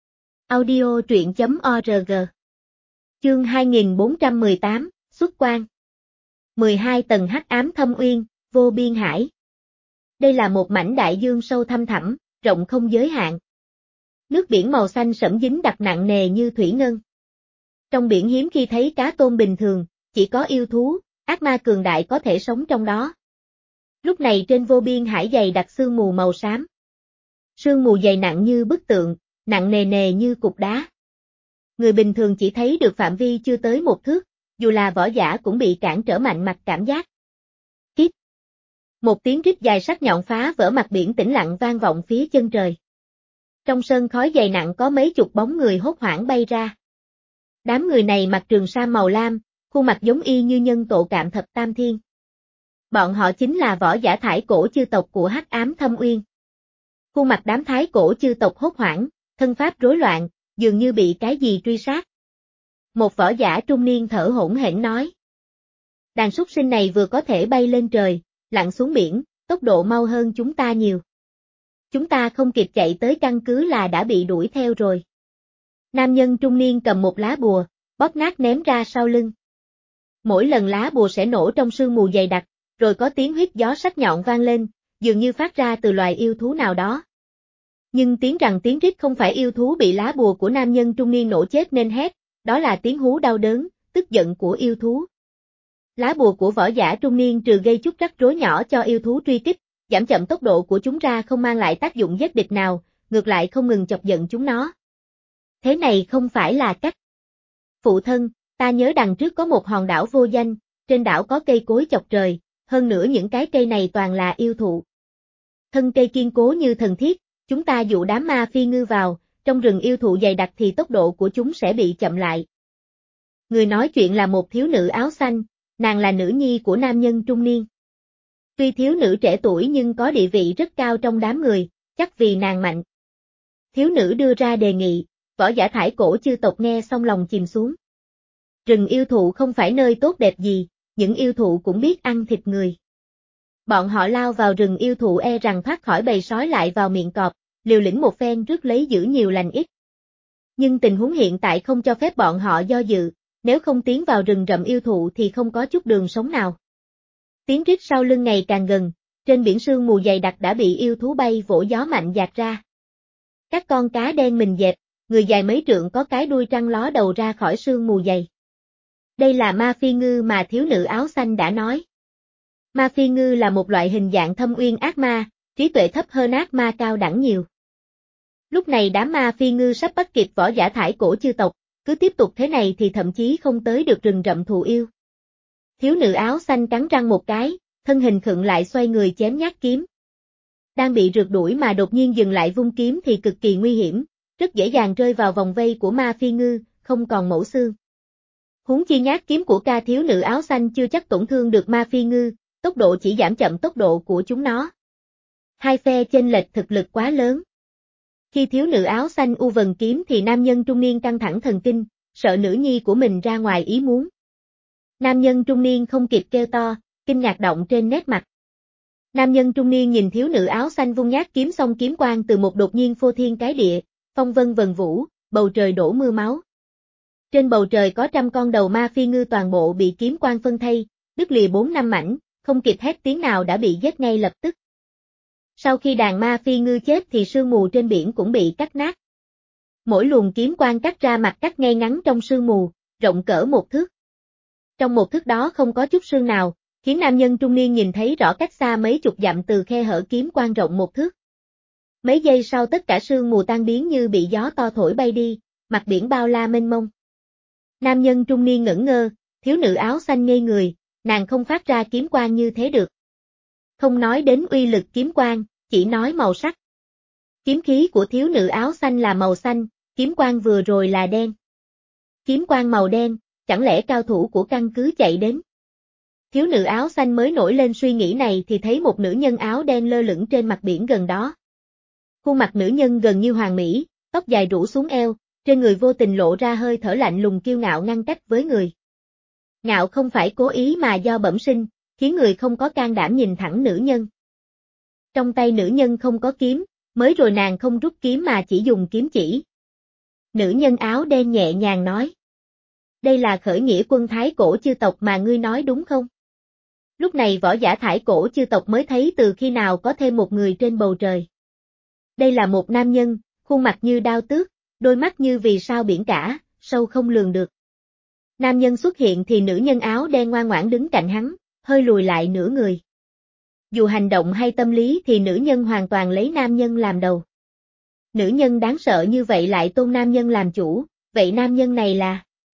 Audio truyện chấm org. Chương hai nghìn bốn trăm mười tám, xuất quan. mười hai tầng hắc ám thâm uyên, vô biên hải. Đây là một mảnh đại dương sâu thăm thẳm, rộng không giới hạn. Nước biển màu xanh sẫm dính đặc nặng nề như thủy ngân. Trong biển hiếm khi thấy cá tôm bình thường, chỉ có yêu thú, ác ma cường đại có thể sống trong đó. Lúc này trên vô biên hải dày đặc sương mù màu xám. Sương mù dày nặng như bức tượng, nặng nề nề như cục đá. Người bình thường chỉ thấy được phạm vi chưa tới một thước, dù là võ giả cũng bị cản trở mạnh mặt cảm giác. Kít. Một tiếng rít dài sắc nhọn phá vỡ mặt biển tĩnh lặng vang vọng phía chân trời. Trong sân khói dày nặng có mấy chục bóng người hốt hoảng bay ra. Đám người này mặc trường sa màu lam, khuôn mặt giống y như nhân tộ Cạm Thập Tam Thiên. Bọn họ chính là võ giả thải cổ chư tộc của Hắc Ám Thâm Uyên. Khuôn mặt đám thái cổ chư tộc hốt hoảng, thân pháp rối loạn, dường như bị cái gì truy sát. Một võ giả trung niên thở hổn hển nói. Đàn súc sinh này vừa có thể bay lên trời, lặn xuống biển, tốc độ mau hơn chúng ta nhiều. Chúng ta không kịp chạy tới căn cứ là đã bị đuổi theo rồi. Nam nhân trung niên cầm một lá bùa, bóp nát ném ra sau lưng. Mỗi lần lá bùa sẽ nổ trong sương mù dày đặc, rồi có tiếng huýt gió sắc nhọn vang lên, dường như phát ra từ loài yêu thú nào đó. Nhưng tiếng rằng tiếng rít không phải yêu thú bị lá bùa của nam nhân trung niên nổ chết nên hét, đó là tiếng hú đau đớn, tức giận của yêu thú. Lá bùa của võ giả trung niên trừ gây chút rắc rối nhỏ cho yêu thú truy kích, giảm chậm tốc độ của chúng ra không mang lại tác dụng giết địch nào, ngược lại không ngừng chọc giận chúng nó. Thế này không phải là cách. Phụ thân, ta nhớ đằng trước có một hòn đảo vô danh, trên đảo có cây cối chọc trời, hơn nữa những cái cây này toàn là yêu thụ. Thân cây kiên cố như thần thiết, chúng ta dụ đám ma phi ngư vào, trong rừng yêu thụ dày đặc thì tốc độ của chúng sẽ bị chậm lại. Người nói chuyện là một thiếu nữ áo xanh, nàng là nữ nhi của nam nhân trung niên. Tuy thiếu nữ trẻ tuổi nhưng có địa vị rất cao trong đám người, chắc vì nàng mạnh. Thiếu nữ đưa ra đề nghị, võ giả thải cổ chư tộc nghe xong lòng chìm xuống. Rừng yêu thụ không phải nơi tốt đẹp gì, những yêu thụ cũng biết ăn thịt người. Bọn họ lao vào rừng yêu thụ e rằng thoát khỏi bầy sói lại vào miệng cọp, liều lĩnh một phen rước lấy giữ nhiều lành ít. Nhưng tình huống hiện tại không cho phép bọn họ do dự, nếu không tiến vào rừng rậm yêu thụ thì không có chút đường sống nào. Tiếng rít sau lưng ngày càng gần, trên biển sương mù dày đặc đã bị yêu thú bay vỗ gió mạnh dạt ra. Các con cá đen mình dẹp, người dài mấy trượng có cái đuôi trăng ló đầu ra khỏi sương mù dày. Đây là ma phi ngư mà thiếu nữ áo xanh đã nói. Ma phi ngư là một loại hình dạng thâm uyên ác ma, trí tuệ thấp hơn ác ma cao đẳng nhiều. Lúc này đám ma phi ngư sắp bắt kịp võ giả thải cổ chư tộc, cứ tiếp tục thế này thì thậm chí không tới được rừng rậm thù yêu. Thiếu nữ áo xanh cắn răng một cái, thân hình khựng lại xoay người chém nhát kiếm. Đang bị rượt đuổi mà đột nhiên dừng lại vung kiếm thì cực kỳ nguy hiểm, rất dễ dàng rơi vào vòng vây của ma phi ngư, không còn mẩu xương. Huống chi nhát kiếm của ca thiếu nữ áo xanh chưa chắc tổn thương được ma phi ngư, tốc độ chỉ giảm chậm tốc độ của chúng nó. Hai phe chênh lệch thực lực quá lớn. Khi thiếu nữ áo xanh u vần kiếm thì nam nhân trung niên căng thẳng thần kinh, sợ nữ nhi của mình ra ngoài ý muốn. Nam nhân trung niên không kịp kêu to, kinh ngạc động trên nét mặt. Nam nhân trung niên nhìn thiếu nữ áo xanh vung nhát kiếm xong kiếm quang từ một đột nhiên phô thiên cái địa, phong vân vần vũ, bầu trời đổ mưa máu. Trên bầu trời có trăm con đầu ma phi ngư toàn bộ bị kiếm quang phân thây, đứt lìa bốn năm mảnh, không kịp hét tiếng nào đã bị giết ngay lập tức. Sau khi đàn ma phi ngư chết thì sương mù trên biển cũng bị cắt nát. Mỗi luồng kiếm quang cắt ra mặt cắt ngay ngắn trong sương mù, rộng cỡ một thước. Trong một thước đó không có chút sương nào, khiến nam nhân trung niên nhìn thấy rõ cách xa mấy chục dặm từ khe hở kiếm quang rộng một thước. Mấy giây sau tất cả sương mù tan biến như bị gió to thổi bay đi, mặt biển bao la mênh mông. Nam nhân trung niên ngẩn ngơ, thiếu nữ áo xanh ngây người, nàng không phát ra kiếm quang như thế được. Không nói đến uy lực kiếm quang, chỉ nói màu sắc. Kiếm khí của thiếu nữ áo xanh là màu xanh, kiếm quang vừa rồi là đen. Kiếm quang màu đen, chẳng lẽ cao thủ của căn cứ chạy đến? Thiếu nữ áo xanh mới nổi lên suy nghĩ này thì thấy một nữ nhân áo đen lơ lửng trên mặt biển gần đó. Khuôn mặt nữ nhân gần như hoàn mỹ, tóc dài rủ xuống eo, trên người vô tình lộ ra hơi thở lạnh lùng kiêu ngạo ngăn cách với người. Ngạo không phải cố ý mà do bẩm sinh, khiến người không có can đảm nhìn thẳng nữ nhân. Trong tay nữ nhân không có kiếm, mới rồi nàng không rút kiếm mà chỉ dùng kiếm chỉ. Nữ nhân áo đen nhẹ nhàng nói. Đây là khởi nghĩa quân Thái cổ chư tộc mà ngươi nói đúng không? Lúc này võ giả Thải cổ chư tộc mới thấy từ khi nào có thêm một người trên bầu trời. Đây là một nam nhân, khuôn mặt như đao tước, đôi mắt như vì sao biển cả, sâu không lường được. Nam nhân xuất hiện thì nữ nhân áo đen ngoan ngoãn đứng cạnh hắn, hơi lùi lại nửa người. Dù hành động hay tâm lý thì nữ nhân hoàn toàn lấy nam nhân làm đầu. Nữ nhân đáng sợ như vậy lại tôn nam nhân làm chủ, vậy nam nhân này là...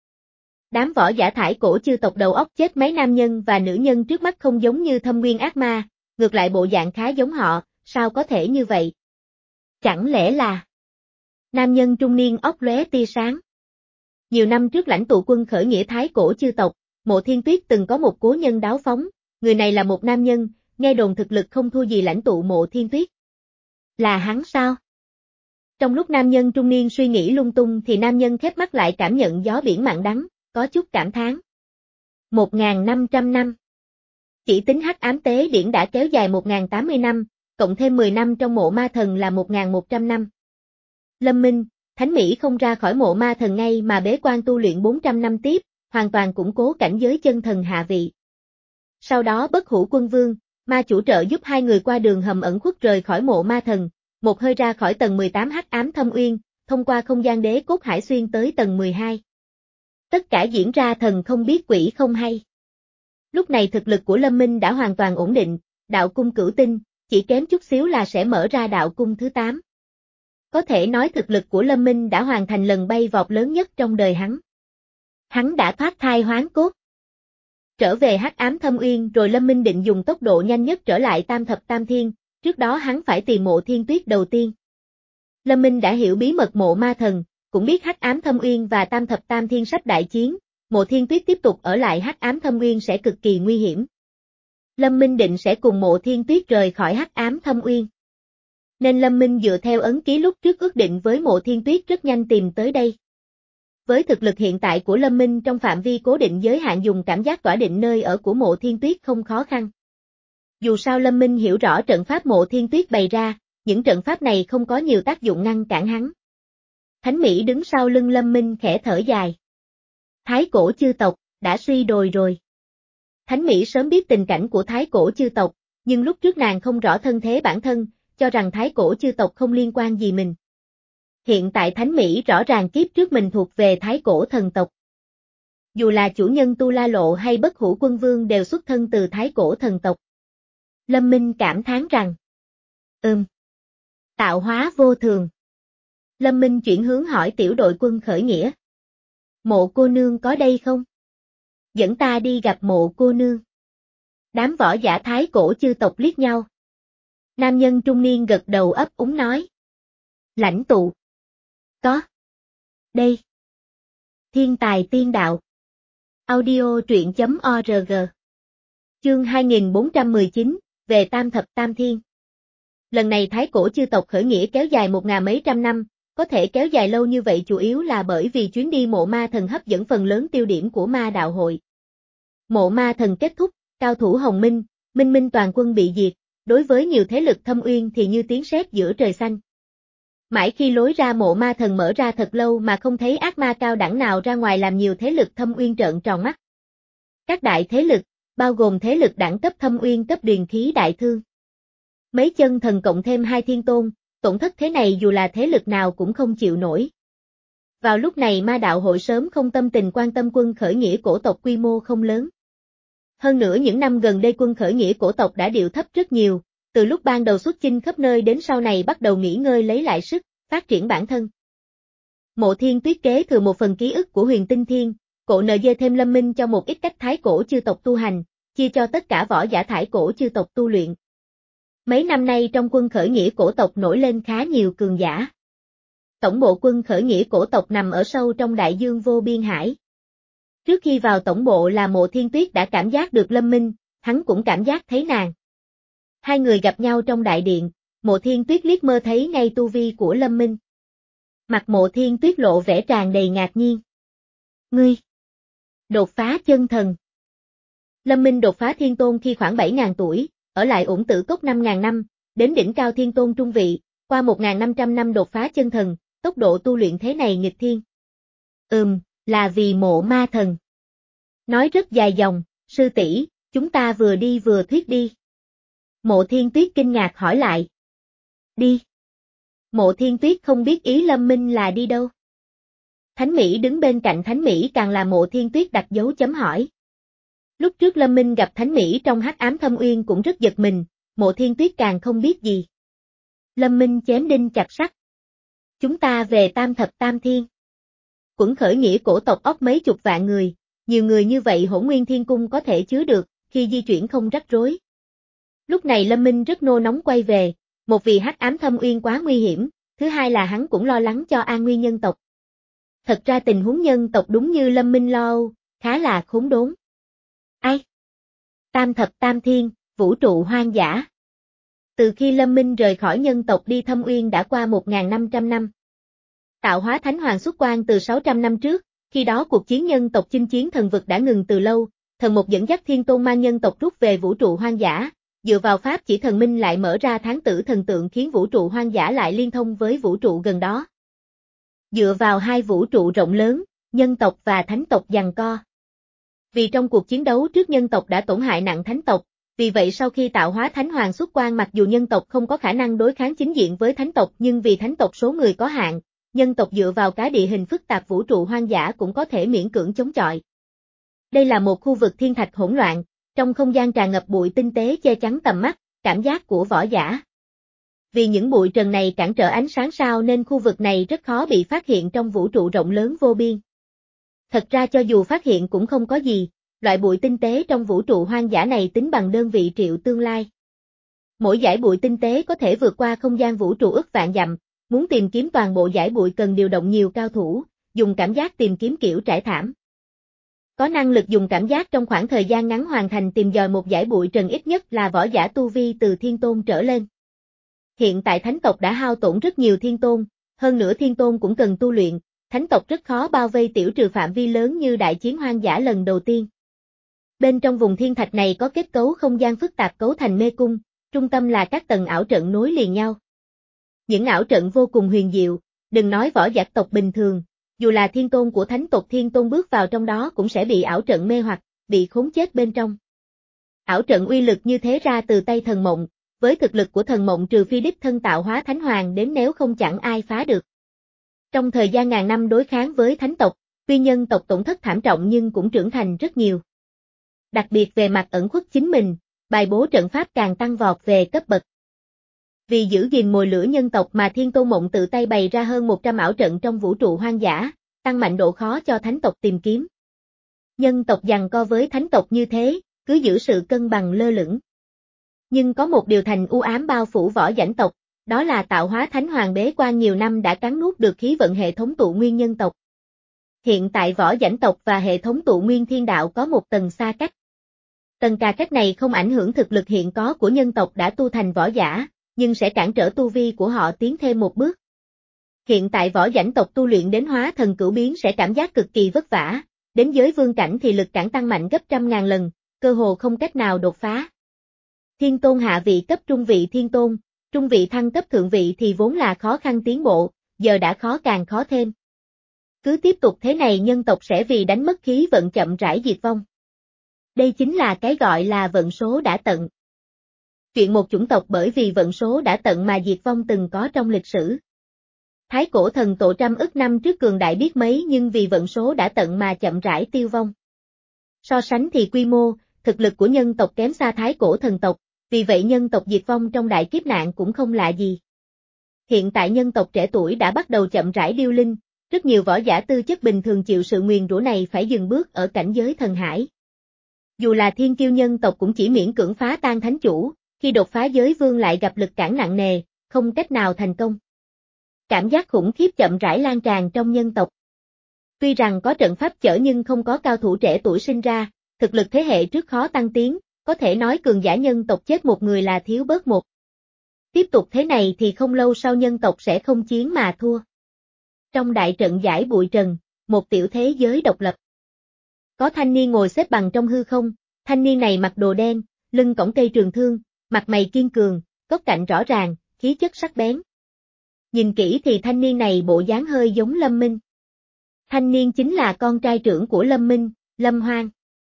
Đám võ giả Thải cổ chư tộc đầu óc chết mấy nam nhân và nữ nhân trước mắt không giống như thâm nguyên ác ma, ngược lại bộ dạng khá giống họ, sao có thể như vậy? Chẳng lẽ là... Nam nhân trung niên óc lóe tia sáng. Nhiều năm trước lãnh tụ quân khởi nghĩa Thái cổ chư tộc, Mộ Thiên Tuyết từng có một cố nhân đáo phóng, người này là một nam nhân, nghe đồn thực lực không thua gì lãnh tụ Mộ Thiên Tuyết. Là hắn sao? Trong lúc nam nhân trung niên suy nghĩ lung tung thì nam nhân khép mắt lại cảm nhận gió biển mặn đắng, có chút cảm thán. một nghìn năm trăm năm. Chỉ tính hắc ám tế điển đã kéo dài một nghìn tám mươi năm, cộng thêm mười năm trong mộ ma thần là một nghìn một trăm năm. Lâm Minh, Thánh Mỹ không ra khỏi mộ ma thần ngay mà bế quan tu luyện bốn trăm năm tiếp, hoàn toàn củng cố cảnh giới chân thần hạ vị. Sau đó Bất Hủ Quân Vương, ma chủ trợ giúp hai người qua đường hầm ẩn khuất rời khỏi mộ ma thần, một hơi ra khỏi tầng mười tám hắc ám thâm uyên, thông qua không gian đế cốt hải xuyên tới tầng mười hai. Tất cả diễn ra thần không biết quỷ không hay. Lúc này thực lực của Lâm Minh đã hoàn toàn ổn định, đạo cung cửu tinh, chỉ kém chút xíu là sẽ mở ra đạo cung thứ tám. Có thể nói thực lực của Lâm Minh đã hoàn thành lần bay vọt lớn nhất trong đời hắn. Hắn đã thoát thai hoán cốt. Trở về hắc ám thâm uyên rồi Lâm Minh định dùng tốc độ nhanh nhất trở lại tam thập tam thiên, trước đó hắn phải tìm mộ thiên tuyết đầu tiên. Lâm Minh đã hiểu bí mật mộ ma thần, cũng biết hắc ám thâm uyên và tam thập tam thiên sắp đại chiến, mộ thiên tuyết tiếp tục ở lại hắc ám thâm uyên sẽ cực kỳ nguy hiểm. Lâm Minh định sẽ cùng mộ thiên tuyết rời khỏi hắc ám thâm uyên. Nên Lâm Minh dựa theo ấn ký lúc trước ước định với mộ thiên tuyết rất nhanh tìm tới đây. Với thực lực hiện tại của Lâm Minh trong phạm vi cố định giới hạn dùng cảm giác tỏa định nơi ở của mộ thiên tuyết không khó khăn. Dù sao Lâm Minh hiểu rõ trận pháp mộ thiên tuyết bày ra, những trận pháp này không có nhiều tác dụng ngăn cản hắn. Thánh Mỹ đứng sau lưng Lâm Minh khẽ thở dài. Thái cổ chư tộc, đã suy đồi rồi. Thánh Mỹ sớm biết tình cảnh của thái cổ chư tộc, nhưng lúc trước nàng không rõ thân thế bản thân, cho rằng thái cổ chư tộc không liên quan gì mình. Hiện tại Thánh Mỹ rõ ràng kiếp trước mình thuộc về thái cổ thần tộc. Dù là chủ nhân Tu La Lộ hay Bất Hủ Quân Vương đều xuất thân từ thái cổ thần tộc. Lâm Minh cảm thán rằng, ừm, tạo hóa vô thường. Lâm Minh chuyển hướng hỏi tiểu đội quân khởi nghĩa. Mộ cô nương có đây không? Dẫn ta đi gặp mộ cô nương. Đám võ giả thái cổ chư tộc liếc nhau. Nam nhân trung niên gật đầu ấp úng nói. Lãnh tụ. Có. Đây. Thiên tài tiên đạo. Audio truyện chấm org. Chương hai nghìn bốn trăm mười chín, về tam thập tam thiên. Lần này thái cổ chư tộc khởi nghĩa kéo dài một ngàn mấy trăm năm, có thể kéo dài lâu như vậy chủ yếu là bởi vì chuyến đi mộ ma thần hấp dẫn phần lớn tiêu điểm của ma đạo hội. Mộ ma thần kết thúc, cao thủ Hồng Minh, Minh Minh toàn quân bị diệt, đối với nhiều thế lực thâm uyên thì như tiếng sét giữa trời xanh. Mãi khi lối ra mộ ma thần mở ra thật lâu mà không thấy ác ma cao đẳng nào ra ngoài làm nhiều thế lực thâm uyên trợn tròn mắt. Các đại thế lực, bao gồm thế lực đẳng cấp thâm uyên cấp truyền khí đại thương. Mấy chân thần cộng thêm hai thiên tôn, tổn thất thế này dù là thế lực nào cũng không chịu nổi. Vào lúc này ma đạo hội sớm không tâm tình quan tâm quân khởi nghĩa cổ tộc quy mô không lớn. Hơn nữa những năm gần đây quân khởi nghĩa cổ tộc đã điệu thấp rất nhiều, từ lúc ban đầu xuất chinh khắp nơi đến sau này bắt đầu nghỉ ngơi lấy lại sức, phát triển bản thân. Mộ Thiên Tuyết kế thừa một phần ký ức của Huyền Tinh Thiên, cộ nợ dê thêm Lâm Minh cho một ít cách thái cổ chư tộc tu hành, chia cho tất cả võ giả thái cổ chư tộc tu luyện. Mấy năm nay trong quân khởi nghĩa cổ tộc nổi lên khá nhiều cường giả. Tổng bộ quân khởi nghĩa cổ tộc nằm ở sâu trong đại dương vô biên hải. Trước khi vào tổng bộ là Mộ Thiên Tuyết đã cảm giác được Lâm Minh, hắn cũng cảm giác thấy nàng. Hai người gặp nhau trong đại điện, Mộ Thiên Tuyết liếc mơ thấy ngay tu vi của Lâm Minh. Mặt Mộ Thiên Tuyết lộ vẻ tràn đầy ngạc nhiên. Ngươi! Đột phá chân thần. Lâm Minh đột phá thiên tôn khi khoảng bảy nghìn tuổi, ở lại ổn tử cốc năm nghìn năm, đến đỉnh cao thiên tôn trung vị, qua một nghìn năm trăm năm đột phá chân thần, tốc độ tu luyện thế này nghịch thiên. Ừm, là vì mộ ma thần. Nói rất dài dòng, sư tỷ, chúng ta vừa đi vừa thuyết đi. Mộ Thiên Tuyết kinh ngạc hỏi lại. Đi. Mộ Thiên Tuyết không biết ý Lâm Minh là đi đâu. Thánh Mỹ đứng bên cạnh Thánh Mỹ càng là Mộ Thiên Tuyết đặt dấu chấm hỏi. Lúc trước Lâm Minh gặp Thánh Mỹ trong hắc ám thâm uyên cũng rất giật mình, Mộ Thiên Tuyết càng không biết gì. Lâm Minh chém đinh chặt sắt. Chúng ta về tam thập tam thiên. Quẩn khởi nghĩa cổ tộc ốc mấy chục vạn người, nhiều người như vậy Hỗn Nguyên Thiên Cung có thể chứa được, khi di chuyển không rắc rối. Lúc này Lâm Minh rất nô nóng quay về, một vì hắc ám thâm uyên quá nguy hiểm, thứ hai là hắn cũng lo lắng cho an nguy nhân tộc. Thật ra tình huống nhân tộc đúng như Lâm Minh lo âu, khá là khốn đốn. Ai? Tam thập tam thiên, vũ trụ hoang dã. Từ khi Lâm Minh rời khỏi nhân tộc đi thâm uyên đã qua một nghìn năm trăm năm. Tạo hóa Thánh Hoàng xuất quan từ sáu trăm năm trước, khi đó cuộc chiến nhân tộc chinh chiến thần vực đã ngừng từ lâu, thần một dẫn dắt thiên tôn mang nhân tộc rút về vũ trụ hoang dã, dựa vào pháp chỉ thần minh lại mở ra tháng tử thần tượng khiến vũ trụ hoang dã lại liên thông với vũ trụ gần đó. Dựa vào hai vũ trụ rộng lớn, nhân tộc và thánh tộc giằng co. Vì trong cuộc chiến đấu trước nhân tộc đã tổn hại nặng thánh tộc, vì vậy sau khi tạo hóa thánh hoàng xuất quan mặc dù nhân tộc không có khả năng đối kháng chính diện với thánh tộc nhưng vì thánh tộc số người có hạn, nhân tộc dựa vào cái địa hình phức tạp vũ trụ hoang dã cũng có thể miễn cưỡng chống chọi. Đây là một khu vực thiên thạch hỗn loạn, trong không gian tràn ngập bụi tinh tế che chắn tầm mắt, cảm giác của võ giả. Vì những bụi trần này cản trở ánh sáng sao nên khu vực này rất khó bị phát hiện trong vũ trụ rộng lớn vô biên. Thật ra cho dù phát hiện cũng không có gì, loại bụi tinh tế trong vũ trụ hoang dã này tính bằng đơn vị triệu tương lai. Mỗi dải bụi tinh tế có thể vượt qua không gian vũ trụ ức vạn dặm, muốn tìm kiếm toàn bộ dải bụi cần điều động nhiều cao thủ, dùng cảm giác tìm kiếm kiểu trải thảm. Có năng lực dùng cảm giác trong khoảng thời gian ngắn hoàn thành tìm dòi một dải bụi trần ít nhất là võ giả tu vi từ thiên tôn trở lên. Hiện tại thánh tộc đã hao tổn rất nhiều thiên tôn, hơn nữa thiên tôn cũng cần tu luyện, thánh tộc rất khó bao vây tiểu trừ phạm vi lớn như đại chiến hoang dã lần đầu tiên. Bên trong vùng thiên thạch này có kết cấu không gian phức tạp cấu thành mê cung, trung tâm là các tầng ảo trận nối liền nhau. Những ảo trận vô cùng huyền diệu, đừng nói võ giả tộc bình thường, dù là thiên tôn của thánh tộc thiên tôn bước vào trong đó cũng sẽ bị ảo trận mê hoặc, bị khốn chết bên trong. Ảo trận uy lực như thế ra từ tay thần mộng, với thực lực của thần mộng trừ phi đích thân tạo hóa thánh hoàng đến nếu không chẳng ai phá được. Trong thời gian ngàn năm đối kháng với thánh tộc, tuy nhân tộc tổn thất thảm trọng nhưng cũng trưởng thành rất nhiều. Đặc biệt về mặt ẩn khuất chính mình, bài bố trận pháp càng tăng vọt về cấp bậc. Vì giữ gìn mồi lửa nhân tộc mà Thiên Tôn Mộng tự tay bày ra hơn một trăm ảo trận trong vũ trụ hoang dã, tăng mạnh độ khó cho thánh tộc tìm kiếm. Nhân tộc giằng co với thánh tộc như thế, cứ giữ sự cân bằng lơ lửng. Nhưng có một điều thành u ám bao phủ võ dãnh tộc, đó là tạo hóa thánh hoàng bế quan nhiều năm đã cắn nuốt được khí vận hệ thống tụ nguyên nhân tộc. Hiện tại võ dãnh tộc và hệ thống tụ nguyên thiên đạo có một tầng xa cách. Tầng cà cách này không ảnh hưởng thực lực hiện có của nhân tộc đã tu thành võ giả, nhưng sẽ cản trở tu vi của họ tiến thêm một bước. Hiện tại võ dãnh tộc tu luyện đến hóa thần cửu biến sẽ cảm giác cực kỳ vất vả, đến giới vương cảnh thì lực cản tăng mạnh gấp trăm ngàn lần, cơ hồ không cách nào đột phá. Thiên tôn hạ vị cấp trung vị thiên tôn, trung vị thăng cấp thượng vị thì vốn là khó khăn tiến bộ, giờ đã khó càng khó thêm. Cứ tiếp tục thế này nhân tộc sẽ vì đánh mất khí vận chậm rãi diệt vong. Đây chính là cái gọi là vận số đã tận. Chuyện một chủng tộc bởi vì vận số đã tận mà diệt vong từng có trong lịch sử. Thái cổ thần tổ trăm ức năm trước cường đại biết mấy nhưng vì vận số đã tận mà chậm rãi tiêu vong. So sánh thì quy mô, thực lực của nhân tộc kém xa thái cổ thần tộc, vì vậy nhân tộc diệt vong trong đại kiếp nạn cũng không lạ gì. Hiện tại nhân tộc trẻ tuổi đã bắt đầu chậm rãi điêu linh, rất nhiều võ giả tư chất bình thường chịu sự nguyền rủa này phải dừng bước ở cảnh giới thần hải. Dù là thiên kiêu nhân tộc cũng chỉ miễn cưỡng phá tan thánh chủ, khi đột phá giới vương lại gặp lực cản nặng nề, không cách nào thành công. Cảm giác khủng khiếp chậm rãi lan tràn trong nhân tộc. Tuy rằng có trận pháp chở nhưng không có cao thủ trẻ tuổi sinh ra, thực lực thế hệ trước khó tăng tiến, có thể nói cường giả nhân tộc chết một người là thiếu bớt một. Tiếp tục thế này thì không lâu sau nhân tộc sẽ không chiến mà thua. Trong đại trận giải bụi trần, một tiểu thế giới độc lập. Có thanh niên ngồi xếp bằng trong hư không, thanh niên này mặc đồ đen, lưng cõng cây trường thương, mặt mày kiên cường, góc cạnh rõ ràng, khí chất sắc bén. Nhìn kỹ thì thanh niên này bộ dáng hơi giống Lâm Minh. Thanh niên chính là con trai trưởng của Lâm Minh, Lâm Hoang.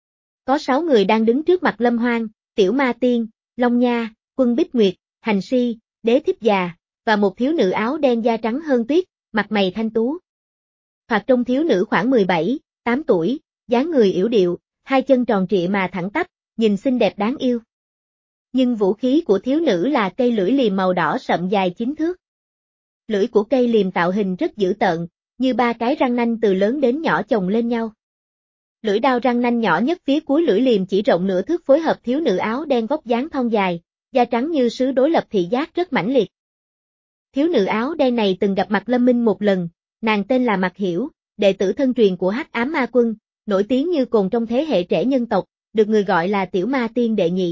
Có sáu người đang đứng trước mặt Lâm Hoang, Tiểu Ma Tiên, Long Nha, Quân Bích Nguyệt, Hành Si, Đế Thiếp Già, và một thiếu nữ áo đen da trắng hơn tuyết, mặt mày thanh tú. Hoặc trong thiếu nữ khoảng mười bảy, tám tuổi, dáng người yểu điệu, hai chân tròn trịa mà thẳng tắp, nhìn xinh đẹp đáng yêu. Nhưng vũ khí của thiếu nữ là cây lưỡi liềm màu đỏ sậm dài chín thước. Lưỡi của cây liềm tạo hình rất dữ tợn, như ba cái răng nanh từ lớn đến nhỏ chồng lên nhau. Lưỡi đao răng nanh nhỏ nhất phía cuối lưỡi liềm chỉ rộng nửa thước phối hợp thiếu nữ áo đen vóc dáng thon dài, da trắng như sứ đối lập thị giác rất mãnh liệt. Thiếu nữ áo đen này từng gặp mặt Lâm Minh một lần, nàng tên là Mạc Hiểu, đệ tử thân truyền của Hắc Ám Ma Quân, nổi tiếng như cồn trong thế hệ trẻ nhân tộc, được người gọi là Tiểu Ma Tiên đệ nhị.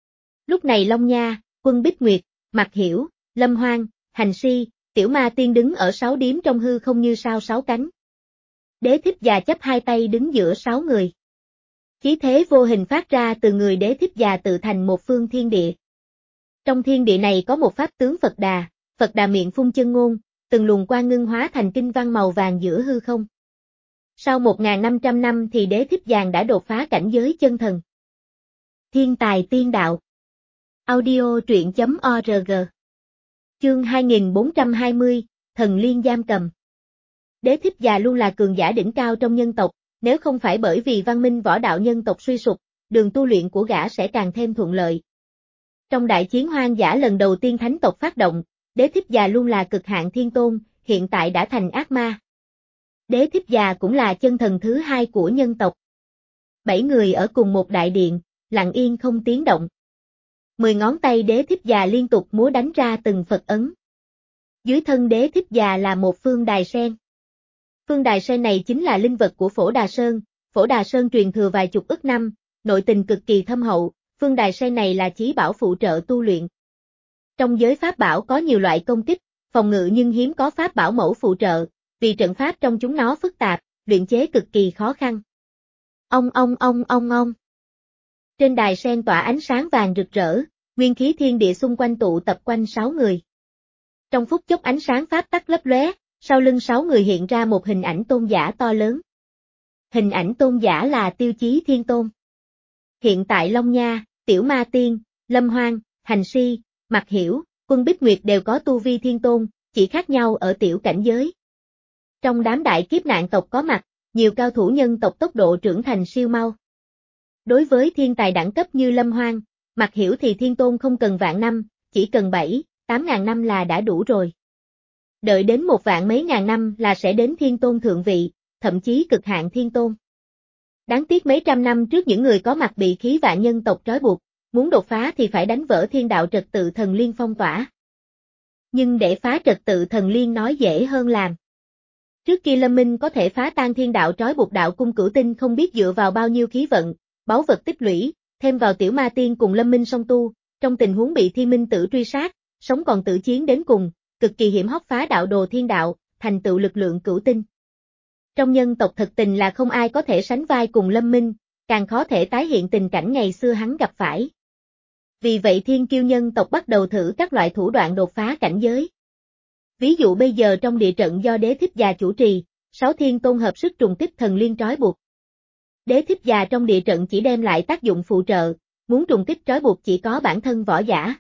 Lúc này Long Nha, Quân Bích Nguyệt, Mạc Hiểu, Lâm Hoang, Hành Si, Tiểu Ma Tiên đứng ở sáu điếm trong hư không như sao sáu cánh. Đế Thiếp Già chắp hai tay đứng giữa sáu người. Khí thế vô hình phát ra từ người Đế Thiếp Già tự thành một phương thiên địa. Trong thiên địa này có một pháp tướng Phật Đà, Phật Đà miệng phun chân ngôn, từng luồng quang ngưng hóa thành kinh văn màu vàng giữa hư không. Sau một nghìn năm trăm năm thì Đế Thích Giàng đã đột phá cảnh giới chân thần. Thiên tài tiên đạo. Audio truyện chấm org. Chương hai nghìn bốn trăm hai mươi, Thần Liên giam cầm. Đế Thích Già luôn là cường giả đỉnh cao trong nhân tộc, nếu không phải bởi vì văn minh võ đạo nhân tộc suy sụp, đường tu luyện của gã sẽ càng thêm thuận lợi. Trong đại chiến hoang dã lần đầu tiên thánh tộc phát động, Đế Thích Già luôn là cực hạn thiên tôn, hiện tại đã thành ác ma. Đế Thích Già cũng là chân thần thứ hai của nhân tộc. Bảy người ở cùng một đại điện, lặng yên không tiếng động. Mười ngón tay Đế Thích Già liên tục múa đánh ra từng Phật ấn. Dưới thân Đế Thích Già là một phương đài sen. Phương đài sen này chính là linh vật của Phổ Đà Sơn, Phổ Đà Sơn truyền thừa vài chục ức năm, nội tình cực kỳ thâm hậu, phương đài sen này là chí bảo phụ trợ tu luyện. Trong giới pháp bảo có nhiều loại công kích, phòng ngự nhưng hiếm có pháp bảo mẫu phụ trợ, vì trận pháp trong chúng nó phức tạp, luyện chế cực kỳ khó khăn. Ông ông ông ông ông. Trên đài sen tỏa ánh sáng vàng rực rỡ, nguyên khí thiên địa xung quanh tụ tập quanh sáu người. Trong phút chốc ánh sáng pháp tắc lấp lóe, sau lưng sáu người hiện ra một hình ảnh tôn giả to lớn. Hình ảnh tôn giả là Tiêu Chí Thiên Tôn. Hiện tại Long Nha, Tiểu Ma Tiên, Lâm Hoang, Hành Si, Mặc Hiểu, Quân Bích Nguyệt đều có tu vi thiên tôn, chỉ khác nhau ở tiểu cảnh giới. Trong đám đại kiếp nạn tộc có mặt, nhiều cao thủ nhân tộc tốc độ trưởng thành siêu mau. Đối với thiên tài đẳng cấp như Lâm Hoang, Mặc Hiểu thì thiên tôn không cần vạn năm, chỉ cần bảy, tám ngàn năm là đã đủ rồi. Đợi đến một vạn mấy ngàn năm là sẽ đến thiên tôn thượng vị, thậm chí cực hạn thiên tôn. Đáng tiếc mấy trăm năm trước những người có mặt bị khí vạn nhân tộc trói buộc, muốn đột phá thì phải đánh vỡ thiên đạo trật tự thần liên phong tỏa. Nhưng để phá trật tự thần liên nói dễ hơn làm. Trước kia Lâm Minh có thể phá tan thiên đạo trói buộc đạo cung cửu tinh không biết dựa vào bao nhiêu khí vận, báu vật tích lũy, thêm vào Tiểu Ma Tiên cùng Lâm Minh song tu, trong tình huống bị Thiên Minh Tử truy sát, sống còn tự chiến đến cùng, cực kỳ hiểm hóc phá đạo đồ thiên đạo, thành tựu lực lượng cửu tinh. Trong nhân tộc thực tình là không ai có thể sánh vai cùng Lâm Minh, càng khó thể tái hiện tình cảnh ngày xưa hắn gặp phải. Vì vậy thiên kiêu nhân tộc bắt đầu thử các loại thủ đoạn đột phá cảnh giới. Ví dụ bây giờ trong địa trận do Đế Thích Già chủ trì, sáu thiên tôn hợp sức trùng kích thần liên trói buộc. Đế Thích Già trong địa trận chỉ đem lại tác dụng phụ trợ, muốn trùng kích trói buộc chỉ có bản thân võ giả.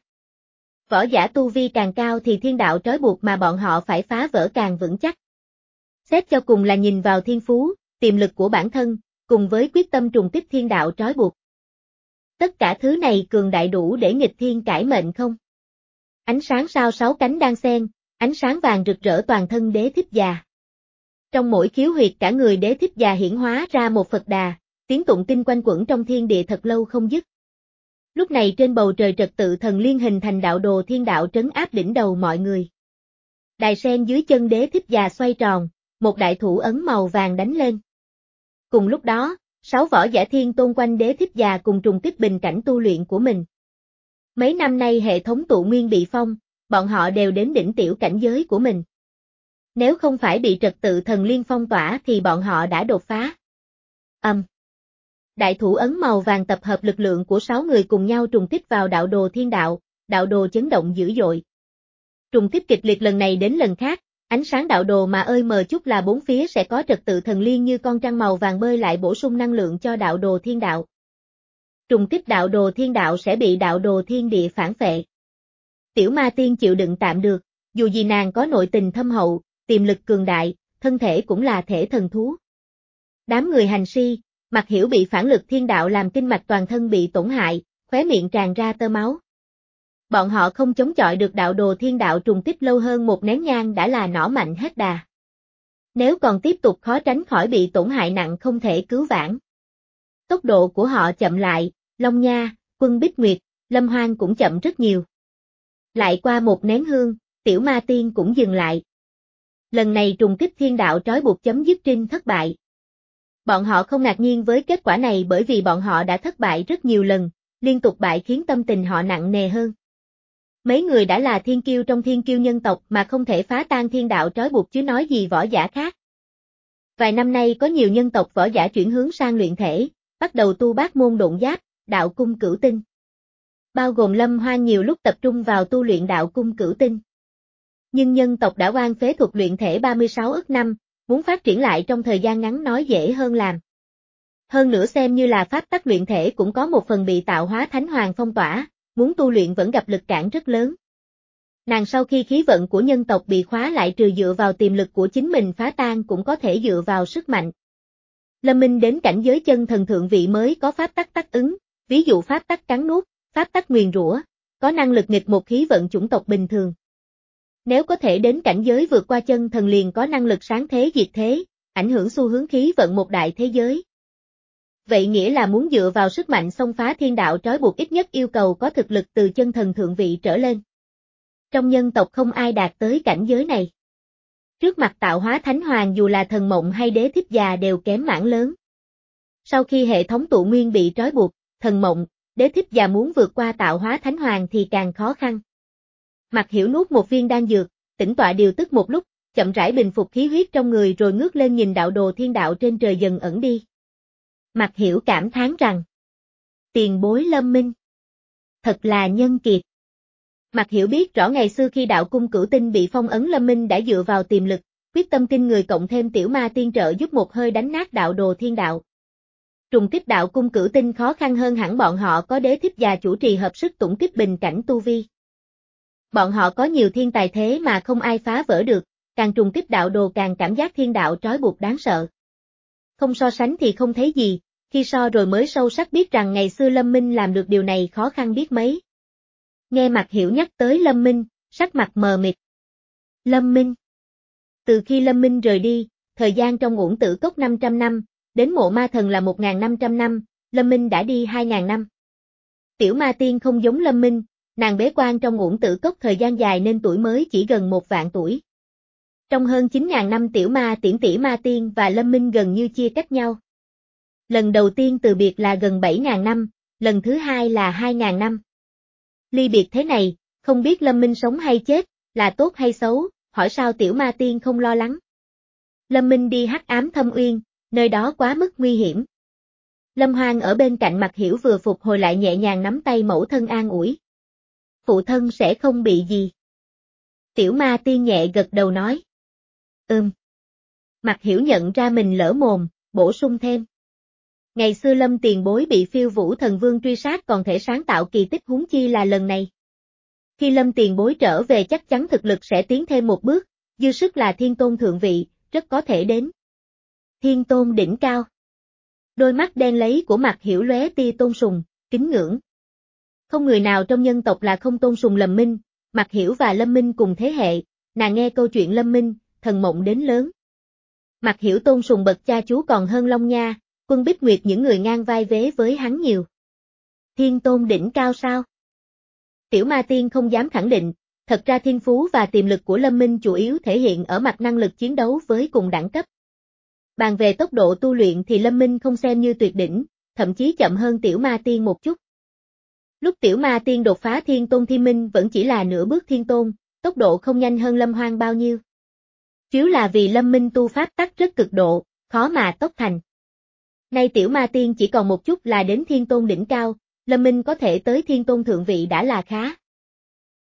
Võ giả tu vi càng cao thì thiên đạo trói buộc mà bọn họ phải phá vỡ càng vững chắc. Xét cho cùng là nhìn vào thiên phú, tiềm lực của bản thân, cùng với quyết tâm trùng kích thiên đạo trói buộc. Tất cả thứ này cường đại đủ để nghịch thiên cải mệnh không? Ánh sáng sao sáu cánh đang xen, ánh sáng vàng rực rỡ toàn thân Đế Thích Già. Trong mỗi khiếu huyệt cả người Đế Thích Già hiển hóa ra một Phật Đà, tiếng tụng kinh quanh quẩn trong thiên địa thật lâu không dứt. Lúc này trên bầu trời trật tự thần liên hình thành đạo đồ thiên đạo trấn áp đỉnh đầu mọi người. Đài sen dưới chân Đế Thích Già xoay tròn, một đại thủ ấn màu vàng đánh lên. Cùng lúc đó, sáu võ giả thiên tôn quanh Đế Thích Già cùng trùng kích bình cảnh tu luyện của mình. Mấy năm nay hệ thống tụ nguyên bị phong, bọn họ đều đến đỉnh tiểu cảnh giới của mình. Nếu không phải bị trật tự thần liên phong tỏa thì bọn họ đã đột phá. Âm. Um. Đại thủ ấn màu vàng tập hợp lực lượng của sáu người cùng nhau trùng kích vào đạo đồ thiên đạo, đạo đồ chấn động dữ dội. Trùng kích kịch liệt lần này đến lần khác, ánh sáng đạo đồ mà ơi mờ chút là bốn phía sẽ có trật tự thần liên như con trăng màu vàng bơi lại bổ sung năng lượng cho đạo đồ thiên đạo. Trùng kích đạo đồ thiên đạo sẽ bị đạo đồ thiên địa phản phệ. Tiểu Ma Tiên chịu đựng tạm được, dù gì nàng có nội tình thâm hậu, tiềm lực cường đại, thân thể cũng là thể thần thú. Đám người Hành Si, Mặc Hiểu bị phản lực thiên đạo làm kinh mạch toàn thân bị tổn hại, khóe miệng tràn ra tơ máu. Bọn họ không chống chọi được đạo đồ thiên đạo trùng kích lâu hơn một nén nhang đã là nỏ mạnh hết đà. Nếu còn tiếp tục khó tránh khỏi bị tổn hại nặng không thể cứu vãn. Tốc độ của họ chậm lại, Long Nha, Quân Bích Nguyệt, Lâm Hoang cũng chậm rất nhiều. Lại qua một nén hương, Tiểu Ma Tiên cũng dừng lại. Lần này trùng kích thiên đạo trói buộc chấm dứt trinh thất bại. Bọn họ không ngạc nhiên với kết quả này bởi vì bọn họ đã thất bại rất nhiều lần, liên tục bại khiến tâm tình họ nặng nề hơn. Mấy người đã là thiên kiêu trong thiên kiêu nhân tộc mà không thể phá tan thiên đạo trói buộc chứ nói gì võ giả khác. Vài năm nay có nhiều nhân tộc võ giả chuyển hướng sang luyện thể, bắt đầu tu bát môn độn giáp, đạo cung cửu tinh. Bao gồm Lâm Hoang nhiều lúc tập trung vào tu luyện đạo cung cửu tinh. Nhưng nhân tộc đã oan phế thuật luyện thể ba mươi sáu ức năm, muốn phát triển lại trong thời gian ngắn nói dễ hơn làm. Hơn nữa xem như là pháp tắc luyện thể cũng có một phần bị tạo hóa thánh hoàng phong tỏa, muốn tu luyện vẫn gặp lực cản rất lớn. Nàng sau khi khí vận của nhân tộc bị khóa lại trừ dựa vào tiềm lực của chính mình phá tan cũng có thể dựa vào sức mạnh. Lâm Minh đến cảnh giới chân thần thượng vị mới có pháp tắc tác ứng, ví dụ pháp tắc cắn nuốt, pháp tắc nguyền rủa, có năng lực nghịch một khí vận chủng tộc bình thường. Nếu có thể đến cảnh giới vượt qua chân thần liền có năng lực sáng thế diệt thế, ảnh hưởng xu hướng khí vận một đại thế giới. Vậy nghĩa là muốn dựa vào sức mạnh xông phá thiên đạo trói buộc ít nhất yêu cầu có thực lực từ chân thần thượng vị trở lên. Trong nhân tộc không ai đạt tới cảnh giới này. Trước mặt tạo hóa thánh hoàng dù là thần mộng hay đế thích già đều kém mảng lớn. Sau khi hệ thống tụ nguyên bị trói buộc, thần mộng, đế thích già muốn vượt qua tạo hóa thánh hoàng thì càng khó khăn. Mặc Hiểu nuốt một viên đan dược, tĩnh tọa điều tức một lúc, chậm rãi bình phục khí huyết trong người rồi ngước lên nhìn đạo đồ thiên đạo trên trời dần ẩn đi. Mặc Hiểu cảm thán rằng, tiền bối Lâm Minh, thật là nhân kiệt. Mặc Hiểu biết rõ ngày xưa khi đạo cung cửu tinh bị phong ấn Lâm Minh đã dựa vào tiềm lực, quyết tâm kinh người cộng thêm tiểu ma tiên trợ giúp một hơi đánh nát đạo đồ thiên đạo. Trùng kích đạo cung cửu tinh khó khăn hơn hẳn bọn họ có đế thích già chủ trì hợp sức tủng kích bình cảnh tu vi. Bọn họ có nhiều thiên tài thế mà không ai phá vỡ được, càng trùng kích đạo đồ càng cảm giác thiên đạo trói buộc đáng sợ. Không so sánh thì không thấy gì, khi so rồi mới sâu sắc biết rằng ngày xưa Lâm Minh làm được điều này khó khăn biết mấy. Nghe Mặc Hiểu nhắc tới Lâm Minh, sắc mặt mờ mịt. Lâm Minh. Từ khi Lâm Minh rời đi, thời gian trong Uổng Tử Cốc năm trăm năm, đến mộ ma thần là một nghìn năm trăm năm, Lâm Minh đã đi hai nghìn năm. Tiểu ma tiên không giống Lâm Minh, nàng bế quan trong Uổng Tử Cốc thời gian dài nên tuổi mới chỉ gần một vạn tuổi. Trong hơn chín nghìn năm tiểu ma tiễn tỷ ma tiên và Lâm Minh gần như chia cách nhau. Lần đầu tiên từ biệt là gần bảy nghìn năm, lần thứ hai là hai nghìn năm. Ly biệt thế này, không biết Lâm Minh sống hay chết, là tốt hay xấu, hỏi sao tiểu ma tiên không lo lắng. Lâm Minh đi hắc ám thâm uyên, nơi đó quá mức nguy hiểm. Lâm Hoang ở bên cạnh Mặc Hiểu vừa phục hồi lại nhẹ nhàng nắm tay mẫu thân an ủi. Phụ thân sẽ không bị gì. Tiểu ma tiên nhẹ gật đầu nói. Ừm. Mặc Hiểu nhận ra mình lỡ mồm, bổ sung thêm. Ngày xưa Lâm tiền bối bị phiêu vũ thần vương truy sát còn thể sáng tạo kỳ tích huống chi là lần này. Khi Lâm tiền bối trở về chắc chắn thực lực sẽ tiến thêm một bước, dư sức là thiên tôn thượng vị, rất có thể đến. Thiên tôn đỉnh cao. Đôi mắt đen lấy của Mặc Hiểu lóe tia tôn sùng, kính ngưỡng. Không người nào trong nhân tộc là không tôn sùng Lâm Minh, Mặc Hiểu và Lâm Minh cùng thế hệ, nàng nghe câu chuyện Lâm Minh, thần mộng đến lớn. Mặc Hiểu tôn sùng bậc cha chú còn hơn Long Nha, Quân Bích Nguyệt những người ngang vai vế với hắn nhiều. Thiên tôn đỉnh cao sao? Tiểu ma tiên không dám khẳng định, thật ra thiên phú và tiềm lực của Lâm Minh chủ yếu thể hiện ở mặt năng lực chiến đấu với cùng đẳng cấp. Bàn về tốc độ tu luyện thì Lâm Minh không xem như tuyệt đỉnh, thậm chí chậm hơn tiểu ma tiên một chút. Lúc tiểu ma tiên đột phá thiên tôn thiên minh vẫn chỉ là nửa bước thiên tôn, tốc độ không nhanh hơn Lâm Hoang bao nhiêu. Chiếu là vì Lâm Minh tu pháp tắc rất cực độ, khó mà tốc thành. Nay tiểu ma tiên chỉ còn một chút là đến thiên tôn đỉnh cao, Lâm Minh có thể tới thiên tôn thượng vị đã là khá.